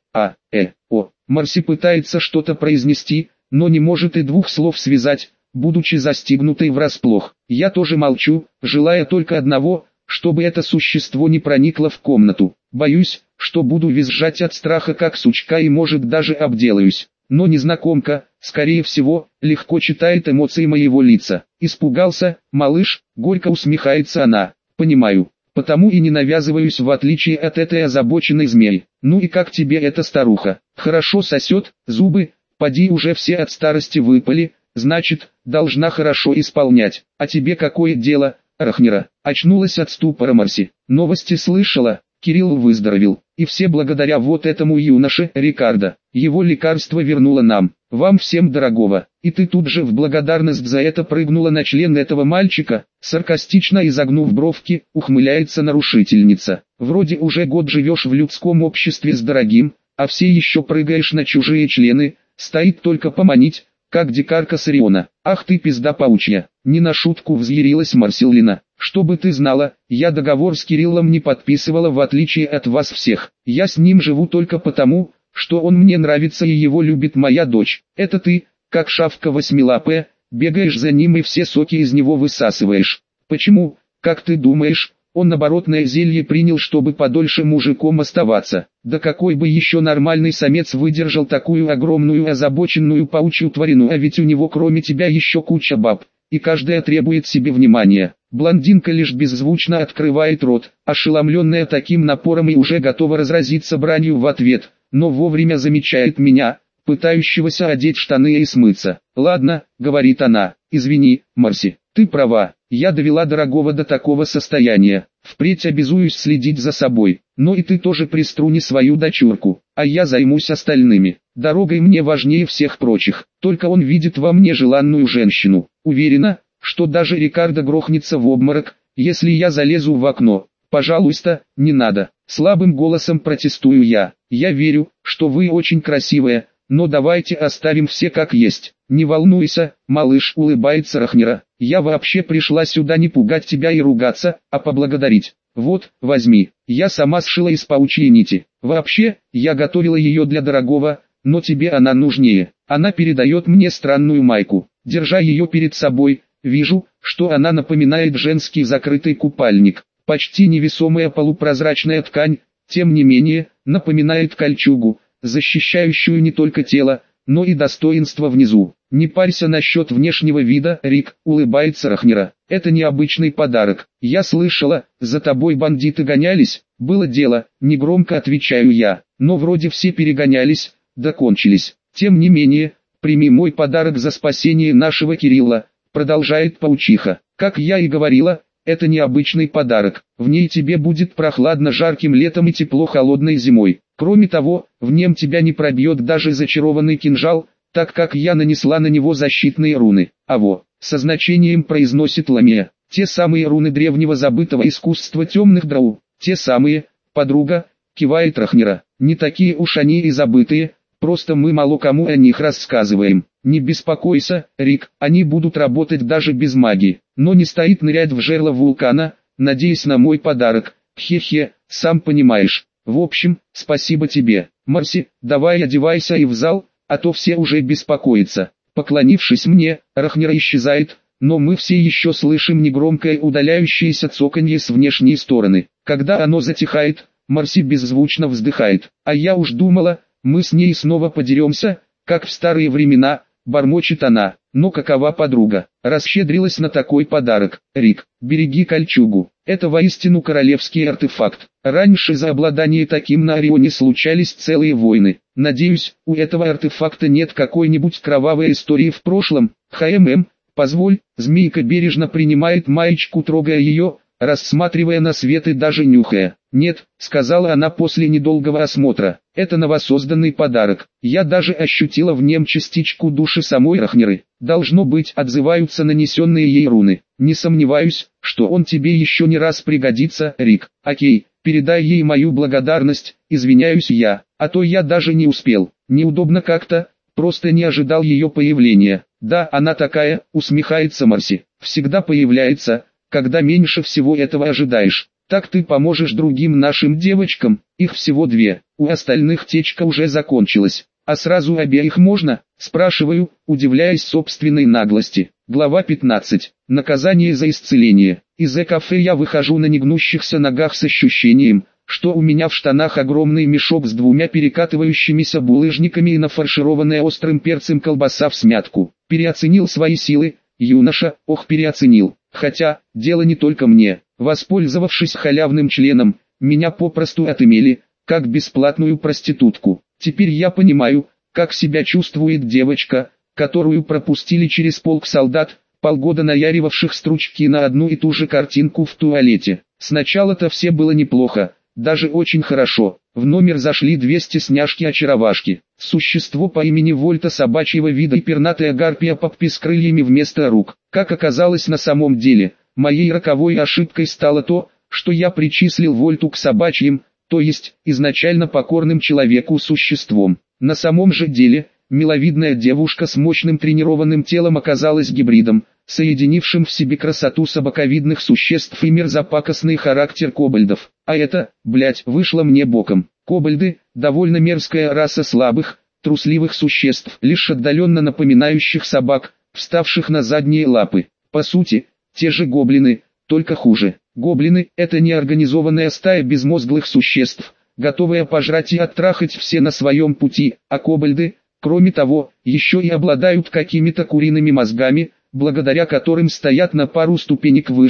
Марси пытается что-то произнести, но не может и 2 слов связать, будучи застигнутой врасплох. Я тоже молчу, желая только одного, чтобы это существо не проникло в комнату. Боюсь, что буду визжать от страха как сучка и может даже обделаюсь. Но незнакомка, скорее всего, легко читает эмоции моего лица. Испугался, малыш, горько усмехается она. Понимаю, потому и не навязываюсь в отличие от этой озабоченной змеи. Ну и как тебе эта старуха? Хорошо сосет, зубы, поди уже все от старости выпали, значит, должна хорошо исполнять. А тебе какое дело, Рахнира? Очнулась от ступора Марси. Новости слышала, Кирилл выздоровел. И все благодаря вот этому юноше, Рикардо. Его лекарство вернуло нам, вам всем дорогого. И ты тут же в благодарность за это прыгнула на член этого мальчика, саркастично изогнув бровки, ухмыляется нарушительница. Вроде уже год живешь в людском обществе с дорогим, а все еще прыгаешь на чужие члены, стоит только поманить, как дикарка с Ориона. Ах ты пизда паучья, не на шутку взъярилась Марселина. Чтобы ты знала, я договор с Кириллом не подписывала в отличие от вас всех. Я с ним живу только потому, что он мне нравится и его любит моя дочь. Это ты, как шавка восьмилапая, бегаешь за ним и все соки из него высасываешь. Почему, как ты думаешь, он оборотное зелье принял, чтобы подольше мужиком оставаться? Да какой бы еще нормальный самец выдержал такую огромную озабоченную паучью тварину, а ведь у него кроме тебя еще куча баб, и каждая требует себе внимания. Блондинка лишь беззвучно открывает рот, ошеломленная таким напором и уже готова разразиться бранью в ответ, но вовремя замечает меня, пытающегося одеть штаны и смыться. «Ладно», — говорит она, — «извини, Марси, ты права, я довела дорогого до такого состояния, впредь обязуюсь следить за собой, но и ты тоже приструни свою дочурку, а я займусь остальными. Дорогой мне важнее всех прочих, только он видит во мне желанную женщину. Уверена, что даже Рикардо грохнется в обморок, если я залезу в окно. Пожалуйста, не надо». Слабым голосом протестую я. «Я верю, что вы очень красивая, но давайте оставим все как есть». «Не волнуйся, малыш», — улыбается Рахнера. «Я вообще пришла сюда не пугать тебя и ругаться, а поблагодарить. Вот, возьми, я сама сшила из паучьей нити. Вообще, я готовила ее для дорогого, но тебе она нужнее». Она передает мне странную майку. Держа ее перед собой, вижу, что она напоминает женский закрытый купальник. Почти невесомая полупрозрачная ткань, тем не менее, напоминает кольчугу, защищающую не только тело, но и достоинство внизу. «Не парься насчет внешнего вида, Рик», — улыбается Рахнера. «Это необычный подарок. Я слышала, за тобой бандиты гонялись». «Было дело», — негромко отвечаю я. «Но вроде все перегонялись, да кончились. Тем не менее, прими мой подарок за спасение нашего Кирилла», — продолжает паучиха. «Как я и говорила, это необычный подарок. В ней тебе будет прохладно жарким летом и тепло холодной зимой. Кроме того, в нем тебя не пробьет даже зачарованный кинжал, так как я нанесла на него защитные руны». «Аво», — со значением произносит Ламия. «Те самые руны древнего забытого искусства темных драу». «Те самые, подруга», — кивает Рахнера. «Не такие уж они и забытые, просто мы мало кому о них рассказываем». «Не беспокойся, Рик, они будут работать даже без магии». Но не стоит нырять в жерло вулкана, надеясь на мой подарок. Хе-хе, сам понимаешь. В общем, спасибо тебе. Марси, давай одевайся и в зал, а то все уже беспокоятся. Поклонившись мне, Рахнера исчезает, но мы все еще слышим негромкое удаляющееся цоканье с внешней стороны. Когда оно затихает, Марси беззвучно вздыхает. «А я уж думала, мы с ней снова подеремся, как в старые времена», — бормочет она. «Но какова подруга? Расщедрилась на такой подарок. Рик, береги кольчугу. Это воистину королевский артефакт. Раньше за обладание таким на Орионе случались целые войны. Надеюсь, у этого артефакта нет какой-нибудь кровавой истории в прошлом. Позволь». Змейка бережно принимает маечку, трогая ее, рассматривая на свет и даже нюхая. «Нет», — сказала она после недолгого осмотра, — «это новосозданный подарок. Я даже ощутила в нем частичку души самой Рахнеры. Должно быть, отзываются нанесенные ей руны. Не сомневаюсь, что он тебе еще не раз пригодится, Рик. Окей, передай ей мою благодарность, извиняюсь я, а то я даже не успел. Неудобно как-то, просто не ожидал ее появления». «Да, она такая», — усмехается Марси, — «всегда появляется, когда меньше всего этого ожидаешь. Так ты поможешь другим нашим девочкам, их всего 2, у остальных течка уже закончилась». «А сразу обеих можно?» – спрашиваю, удивляясь собственной наглости. Глава 15. Наказание за исцеление. Из кафе я выхожу на негнущихся ногах с ощущением, что у меня в штанах огромный мешок с 2 перекатывающимися булыжниками и нафаршированная острым перцем колбаса всмятку. Переоценил свои силы, юноша, ох, переоценил. Хотя, дело не только мне. Воспользовавшись халявным членом, меня попросту отымели, как бесплатную проститутку. Теперь я понимаю, как себя чувствует девочка, которую пропустили через полк солдат, полгода наяривавших стручки на одну и ту же картинку в туалете. Сначала-то все было неплохо, даже очень хорошо. В номер зашли 2 стесняшки-очаровашки. Существо по имени Вольта собачьего вида и пернатая гарпия Поппи с крыльями вместо рук. Как оказалось на самом деле, моей роковой ошибкой стало то, что я причислил Вольту к собачьим, то есть изначально покорным человеку существом. На самом же деле, миловидная девушка с мощным тренированным телом оказалась гибридом, соединившим в себе красоту собаковидных существ и мерзопакостный характер кобальдов. А это, вышло мне боком. Кобальды – довольно мерзкая раса слабых, трусливых существ, лишь отдаленно напоминающих собак, вставших на задние лапы. По сути, те же гоблины, только хуже. Гоблины – это неорганизованная стая безмозглых существ, готовая пожрать и оттрахать все на своем пути, а кобальды, кроме того, еще и обладают какими-то куриными мозгами, благодаря которым стоят на пару ступенек выше,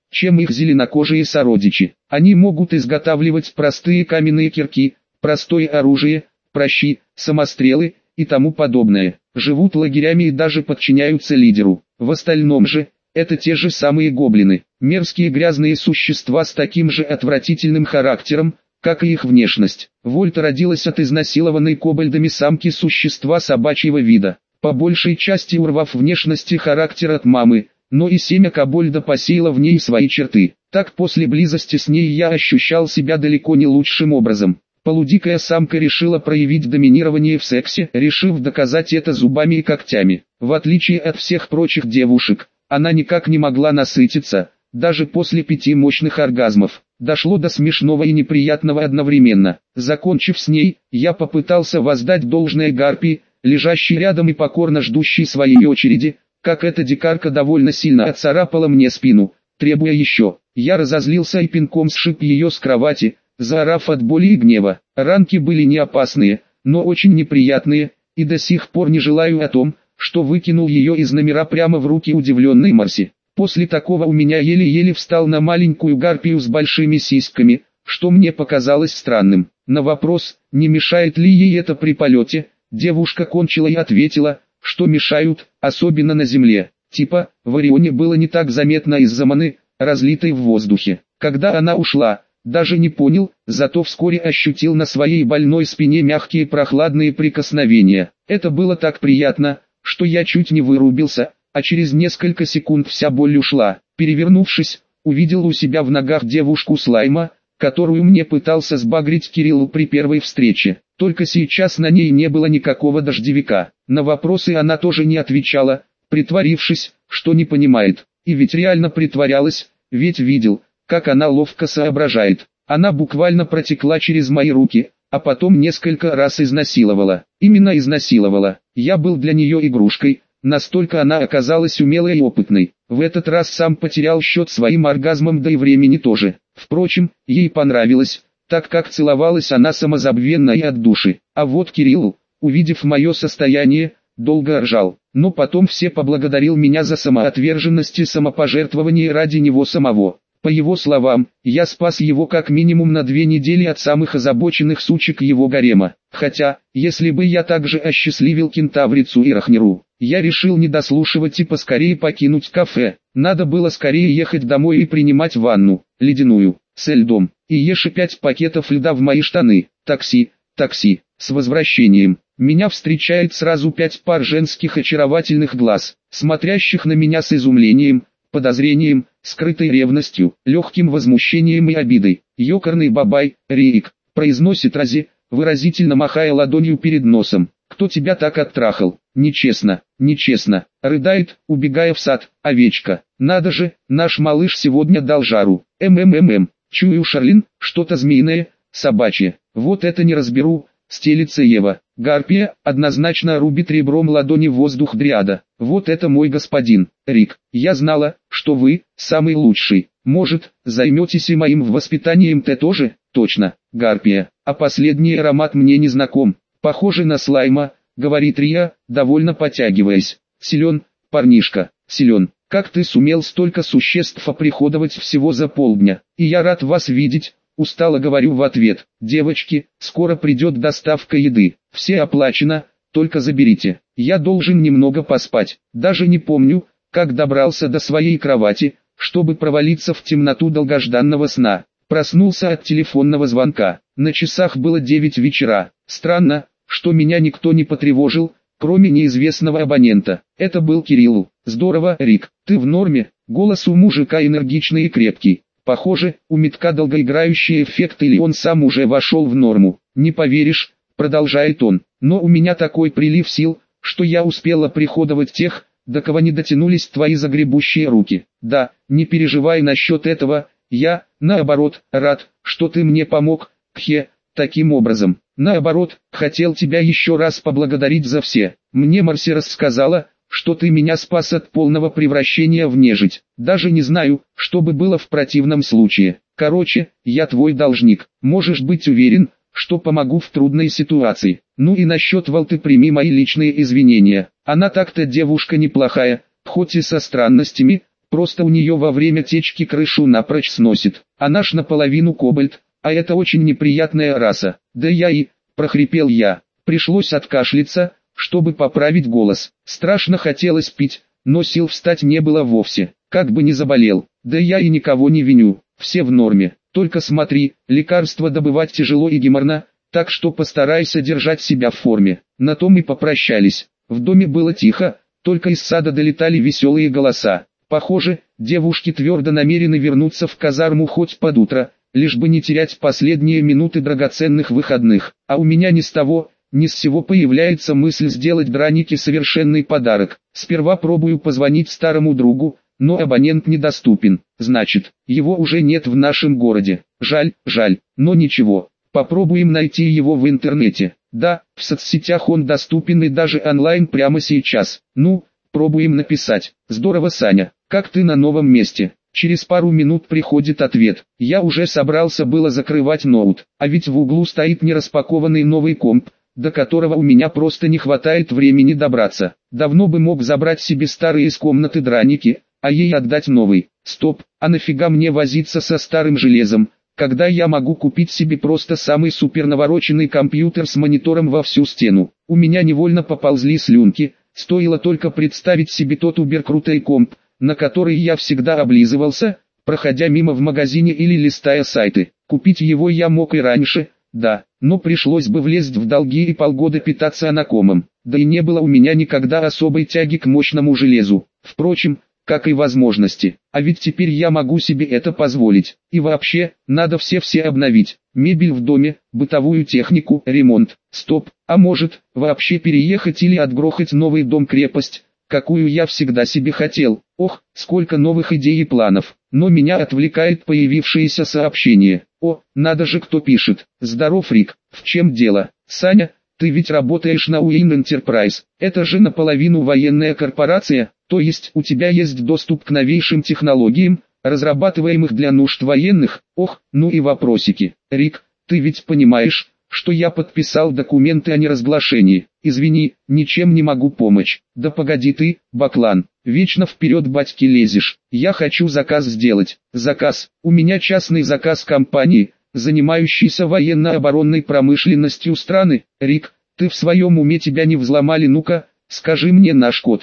чем их зеленокожие сородичи. Они могут изготавливать простые каменные кирки, простое оружие, пращи, самострелы и тому подобное. Живут лагерями и даже подчиняются лидеру. В остальном же, это те же самые гоблины, мерзкие грязные существа с таким же отвратительным характером, как и их внешность. Вольта родилась от изнасилованной кобальдами самки существа собачьего вида, по большей части урвав внешность и характер от мамы, но и семя кобальда посеяло в ней свои черты. Так после близости с ней я ощущал себя далеко не лучшим образом. Полудикая самка решила проявить доминирование в сексе, решив доказать это зубами и когтями. В отличие от всех прочих девушек, она никак не могла насытиться, даже после 5 мощных оргазмов. Дошло до смешного и неприятного одновременно. Закончив с ней, я попытался воздать должное гарпии, лежащей рядом и покорно ждущей своей очереди, как эта дикарка довольно сильно отцарапала мне спину, требуя еще. Я разозлился и пинком сшиб ее с кровати, заорав от боли и гнева. Ранки были не опасные, но очень неприятные, и до сих пор не жалею о том, что выкинул ее из номера прямо в руки удивленной Марси. После такого у меня еле-еле встал на маленькую гарпию с большими сиськами, что мне показалось странным. На вопрос, не мешает ли ей это при полете, девушка кончила и ответила, что мешают, особенно на земле. Типа, в Орионе было не так заметно из-за маны, разлитой в воздухе. Когда она ушла, даже не понял, зато вскоре ощутил на своей больной спине мягкие прохладные прикосновения. Это было так приятно, что я чуть не вырубился, а через несколько секунд вся боль ушла. Перевернувшись, увидел у себя в ногах девушку Слайма, которую мне пытался сбагрить Кириллу при первой встрече. Только сейчас на ней не было никакого дождевика. На вопросы она тоже не отвечала, притворившись, что не понимает. И ведь реально притворялась, ведь видел, как она ловко соображает. Она буквально протекла через мои руки, а потом несколько раз изнасиловала. Именно изнасиловала. Я был для нее игрушкой, настолько она оказалась умелой и опытной. В этот раз сам потерял счет своим оргазмам, да и времени тоже. Впрочем, ей понравилось, так как целовалась она самозабвенно и от души. А вот Кирилл, увидев мое состояние, долго ржал. Но потом все поблагодарил меня за самоотверженность и самопожертвование ради него самого. По его словам, я спас его как минимум на 2 недели от самых озабоченных сучек его гарема. Хотя, если бы я также осчастливил кентаврицу Ирахниру, я решил не дослушивать и поскорее покинуть кафе. Надо было скорее ехать домой и принимать ванну, ледяную, с льдом, и ешь 5 пакетов льда в мои штаны. Такси, такси, с возвращением. Меня встречает сразу 5 пар женских очаровательных глаз, смотрящих на меня с изумлением, подозрением, скрытой ревностью, легким возмущением и обидой. «Ёкарный бабай, Рик», произносит Рази, выразительно махая ладонью перед носом. «Кто тебя так оттрахал? Нечестно, нечестно», рыдает, убегая в сад, овечка. «Надо же, наш малыш сегодня дал жару. Чую, Шарлин, что-то змеиное, собачье. Вот это не разберу», стелится Ева. Гарпия однозначно рубит ребром ладони в воздух дриада. «Вот это мой господин, Рик. Я знала, что вы самый лучший. Может, займетесь и моим воспитанием-то тоже?» «Точно, Гарпия. А последний аромат мне не знаком. Похоже на слайма», говорит Рия, довольно потягиваясь. «Силен, парнишка, силен. Как ты сумел столько существ оприходовать всего за полдня? И я рад вас видеть». Устало говорю в ответ. «Девочки, скоро придет доставка еды. Все оплачено, только заберите. Я должен немного поспать. Даже не помню, как добрался до своей кровати, чтобы провалиться в темноту долгожданного сна. Проснулся от телефонного звонка. На часах было 9 вечера. Странно, что меня никто не потревожил, кроме неизвестного абонента. Это был Кирилл. «Здорово, Рик, ты в норме?» Голос у мужика энергичный и крепкий. Похоже, у метка долгоиграющий эффект, или он сам уже вошел в норму. «Не поверишь», продолжает он, «но у меня такой прилив сил, что я успел оприходовать тех, до кого не дотянулись твои загребущие руки. Да, не переживай насчет этого, я, наоборот, рад, что ты мне помог, Кхе, таким образом. Наоборот, хотел тебя еще раз поблагодарить за все. Мне Марси рассказала, что ты меня спас от полного превращения в нежить. Даже не знаю, что бы было в противном случае. Короче, я твой должник. Можешь быть уверен, что помогу в трудной ситуации. Ну и насчет Валты прими мои личные извинения. Она так-то девушка неплохая, хоть и со странностями, просто у нее во время течки крышу напрочь сносит. Она ж наполовину кобальт, а это очень неприятная раса. Да я и, прохрипел я, пришлось откашляться, чтобы поправить голос. Страшно хотелось пить, но сил встать не было вовсе, как бы не заболел. Да я и никого не виню, все в норме. Только смотри, лекарства добывать тяжело и геморно, так что постарайся держать себя в форме. На том и попрощались. В доме было тихо, только из сада долетали веселые голоса. Похоже, девушки твердо намерены вернуться в казарму хоть под утро, лишь бы не терять последние минуты драгоценных выходных. А у меня ни с того, ни с сего появляется мысль сделать Дранике совершенный подарок. Сперва пробую позвонить старому другу, но абонент недоступен. Значит, его уже нет в нашем городе. Жаль, но ничего. Попробуем найти его в интернете. Да, в соцсетях он доступен и даже онлайн прямо сейчас. Ну, пробуем написать. Здорово, Саня, как ты на новом месте? Через пару минут приходит ответ. Я уже собрался было закрывать ноут, а ведь в углу стоит нераспакованный новый комп, до которого у меня просто не хватает времени добраться. Давно бы мог забрать себе старый из комнаты Драники, а ей отдать новый. Стоп, а нафига мне возиться со старым железом, когда я могу купить себе просто самый супер навороченный компьютер с монитором во всю стену? У меня невольно поползли слюнки, стоило только представить себе тот убер-крутой комп, на который я всегда облизывался, проходя мимо в магазине или листая сайты. Купить его я мог и раньше, да, но пришлось бы влезть в долги и полгода питаться анакомом. Да и не было у меня никогда особой тяги к мощному железу. Впрочем, как и возможности. А ведь теперь я могу себе это позволить. И вообще, надо все обновить. Мебель в доме, бытовую технику, ремонт. Стоп, а может, вообще переехать или отгрохать новый дом-крепость, какую я всегда себе хотел. Ох, сколько новых идей и планов. Но меня отвлекает появившееся сообщение. О, надо же, кто пишет. Здоров, Рик, в чем дело? Саня, ты ведь работаешь на Уин Enterprise. Это же наполовину военная корпорация. То есть у тебя есть доступ к новейшим технологиям, разрабатываемых для нужд военных? Ох, ну и вопросики. Рик, ты ведь понимаешь, что я подписал документы о неразглашении? Извини, ничем не могу помочь. Да погоди ты, баклан, вечно вперед батьки лезешь. Я хочу заказ сделать. Заказ? У меня частный заказ компании, занимающейся военно-оборонной промышленностью страны. Рик, ты в своем уме, тебя не взломали? Ну-ка, скажи мне наш код.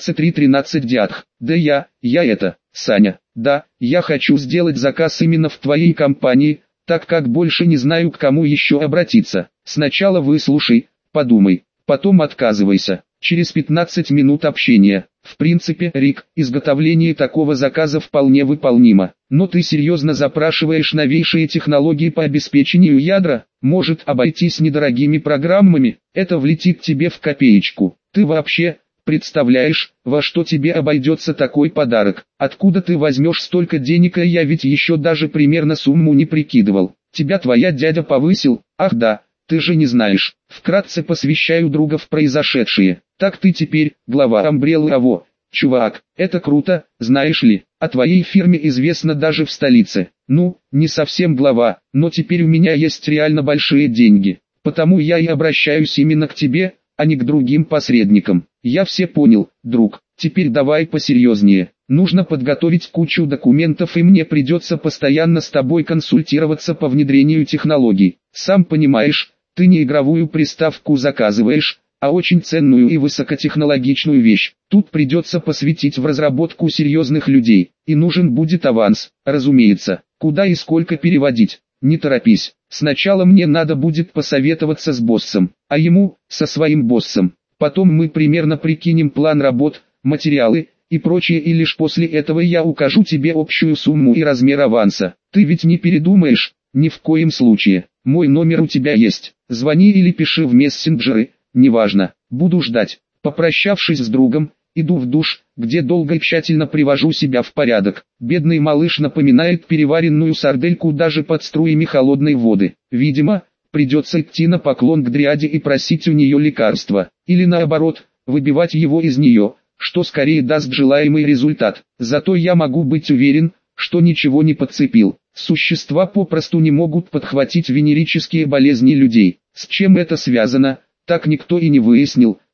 5313 дядх. Да я это, Саня. Да, я хочу сделать заказ именно в твоей компании, так как больше не знаю, к кому еще обратиться. Сначала выслушай, подумай, потом отказывайся. Через 15 минут общения. В принципе, Рик, изготовление такого заказа вполне выполнимо. Но ты серьезно запрашиваешь новейшие технологии по обеспечению ядра? Может обойтись недорогими программами? Это влетит тебе в копеечку. Ты вообще представляешь, во что тебе обойдется такой подарок? Откуда ты возьмешь столько денег? А я ведь еще даже примерно сумму не прикидывал. Тебя твоя дядя повысил? Ах да, ты же не знаешь. Вкратце посвящаю друга в произошедшее. Так ты теперь глава Umbrella Avo. Чувак, это круто, знаешь ли. О твоей фирме известно даже в столице. Ну, не совсем глава, но теперь у меня есть реально большие деньги. Потому я и обращаюсь именно к тебе, а не к другим посредникам. Я все понял, друг. Теперь давай посерьезнее. Нужно подготовить кучу документов, и мне придется постоянно с тобой консультироваться по внедрению технологий. Сам понимаешь, ты не игровую приставку заказываешь, а очень ценную и высокотехнологичную вещь. Тут придется посвятить в разработку серьезных людей. И нужен будет аванс, разумеется. Куда и сколько переводить? Не торопись. Сначала мне надо будет посоветоваться с боссом, а ему со своим боссом. Потом мы примерно прикинем план работ, материалы и прочее, и лишь после этого я укажу тебе общую сумму и размер аванса. Ты ведь не передумаешь? Ни в коем случае. Мой номер у тебя есть. Звони или пиши в мессенджеры, неважно. Буду ждать. Попрощавшись с другом, иду в душ, где долго и тщательно привожу себя в порядок. Бедный малыш напоминает переваренную сардельку даже под струями холодной воды. Видимо, придется идти на поклон к дриаде и просить у нее лекарства. Или наоборот, выбивать его из нее, что скорее даст желаемый результат. Зато я могу быть уверен, что ничего не подцепил. Существа попросту не могут подхватить венерические болезни людей. С чем это связано, так никто и не выяснил,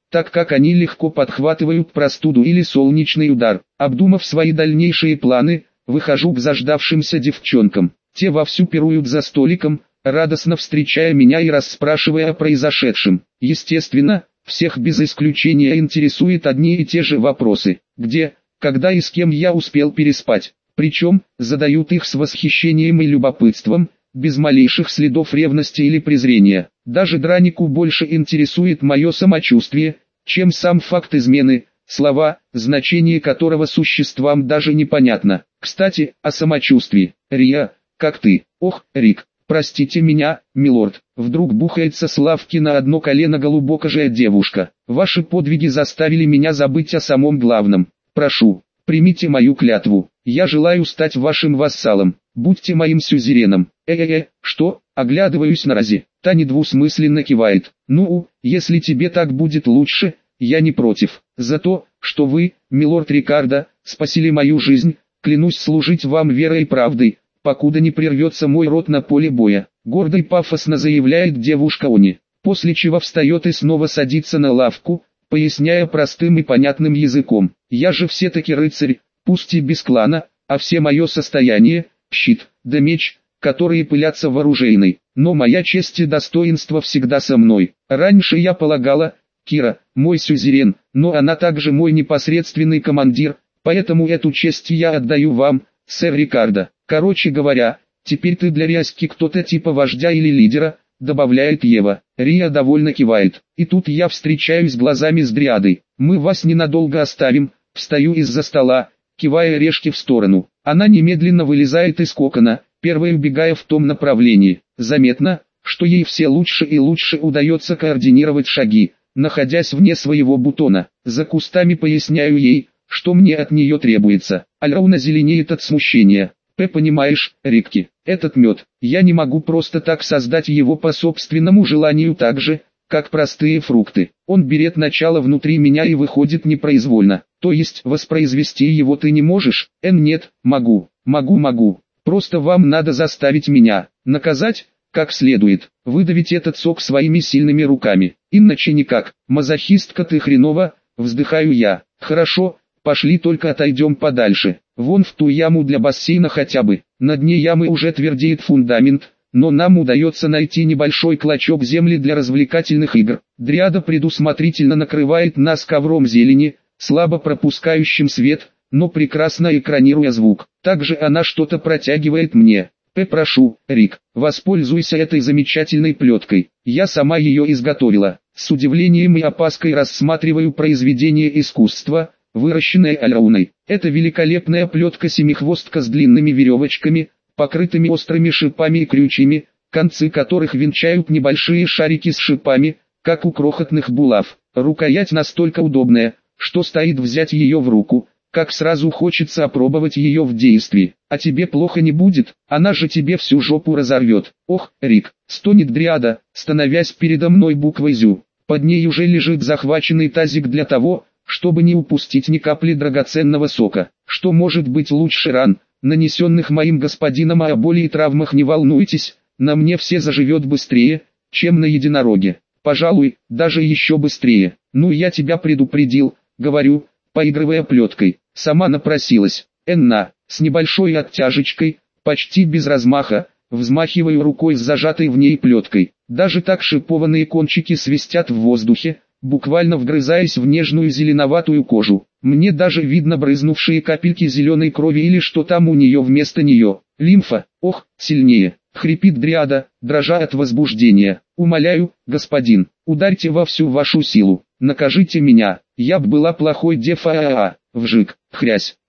так как они легко подхватывают простуду или солнечный удар. Обдумав свои дальнейшие планы, выхожу к заждавшимся девчонкам. Те вовсю пируют за столиком, радостно встречая меня и расспрашивая о произошедшем. Естественно, всех без исключения интересуют одни и те же вопросы: где, когда и с кем я успел переспать. Причем, задают их с восхищением и любопытством, без малейших следов ревности или презрения. Даже Дранику больше интересует мое самочувствие, чем сам факт измены, слова, значение которого существам даже непонятно. Кстати, о самочувствии. Рия, как ты? Ох, Рик, простите меня, милорд. Вдруг бухается с лавки на одно колено голубокожая девушка. Ваши подвиги заставили меня забыть о самом главном. Прошу, примите мою клятву. Я желаю стать вашим вассалом. Будьте моим сюзереном. Что? Оглядываюсь на Рози. Та недвусмысленно кивает. Ну, если тебе так будет лучше, я не против. За то, что вы, милорд Рикардо, спасили мою жизнь, клянусь служить вам верой и правдой, покуда не прервется мой род на поле боя. Гордо и пафосно заявляет девушка Они, после чего встает и снова садится на лавку, поясняя простым и понятным языком. Я же все-таки рыцарь, пусть и без клана, а все мое состояние, щит, да меч, которые пылятся в оружейной. Но моя честь и достоинство всегда со мной. Раньше я полагала, Кира, мой сюзерен, но она также мой непосредственный командир, поэтому эту честь я отдаю вам, сэр Рикардо. Короче говоря, теперь ты для Ряски кто-то типа вождя или лидера, добавляет Ева. Рия довольно кивает. И тут я встречаюсь глазами с Дриадой. Мы вас ненадолго оставим. Встаю из-за стола, кивая Решке в сторону. Она немедленно вылезает из кокона, первой убегая в том направлении. Заметно, что ей все лучше и лучше удается координировать шаги, находясь вне своего бутона. За кустами поясняю ей, что мне от нее требуется. Альрауна зеленеет от смущения. Понимаешь, Рикки, этот мед, я не могу просто так создать его по собственному желанию так же, как простые фрукты. Он берет начало внутри меня и выходит непроизвольно. То есть воспроизвести его ты не можешь? Нет, могу. Просто вам надо заставить меня, наказать, как следует, выдавить этот сок своими сильными руками. Иначе никак. Мазохистка ты хренова, вздыхаю я. Хорошо, пошли, только отойдем подальше. Вон в ту яму для бассейна хотя бы. На дне ямы уже твердеет фундамент, но нам удается найти небольшой клочок земли для развлекательных игр. Дриада предусмотрительно накрывает нас ковром зелени, слабо пропускающим свет, но прекрасно экранируя звук. Также она что-то протягивает мне. Прошу, Рик, воспользуйся этой замечательной плеткой. Я сама ее изготовила. С удивлением и опаской рассматриваю произведение искусства, выращенное Альрауной. Это великолепная плетка-семихвостка с длинными веревочками, покрытыми острыми шипами и крючьями, концы которых венчают небольшие шарики с шипами, как у крохотных булав. Рукоять настолько удобная, что стоит взять ее в руку, как сразу хочется опробовать ее в действии. А тебе плохо не будет, она же тебе всю жопу разорвет. Ох, Рик, стонет Дриада, становясь передо мной буквой Зю. Под ней уже лежит захваченный тазик для того, чтобы не упустить ни капли драгоценного сока. Что может быть лучше ран, нанесенных моим господином, а о боли и травмах не волнуйтесь, на мне все заживет быстрее, чем на единороге. Пожалуй, даже еще быстрее. Ну я тебя предупредил, говорю, поигрывая плеткой. Сама напросилась. Энна, с небольшой оттяжечкой, почти без размаха, взмахиваю рукой с зажатой в ней плеткой. Даже так шипованные кончики свистят в воздухе, буквально вгрызаясь в нежную зеленоватую кожу. Мне даже видно брызнувшие капельки зеленой крови или что там у нее вместо нее. Лимфа, ох, сильнее, хрипит Дриада, дрожа от возбуждения. Умоляю, господин, ударьте во всю вашу силу, накажите меня, я б была плохой дефа, вжик, хрясь.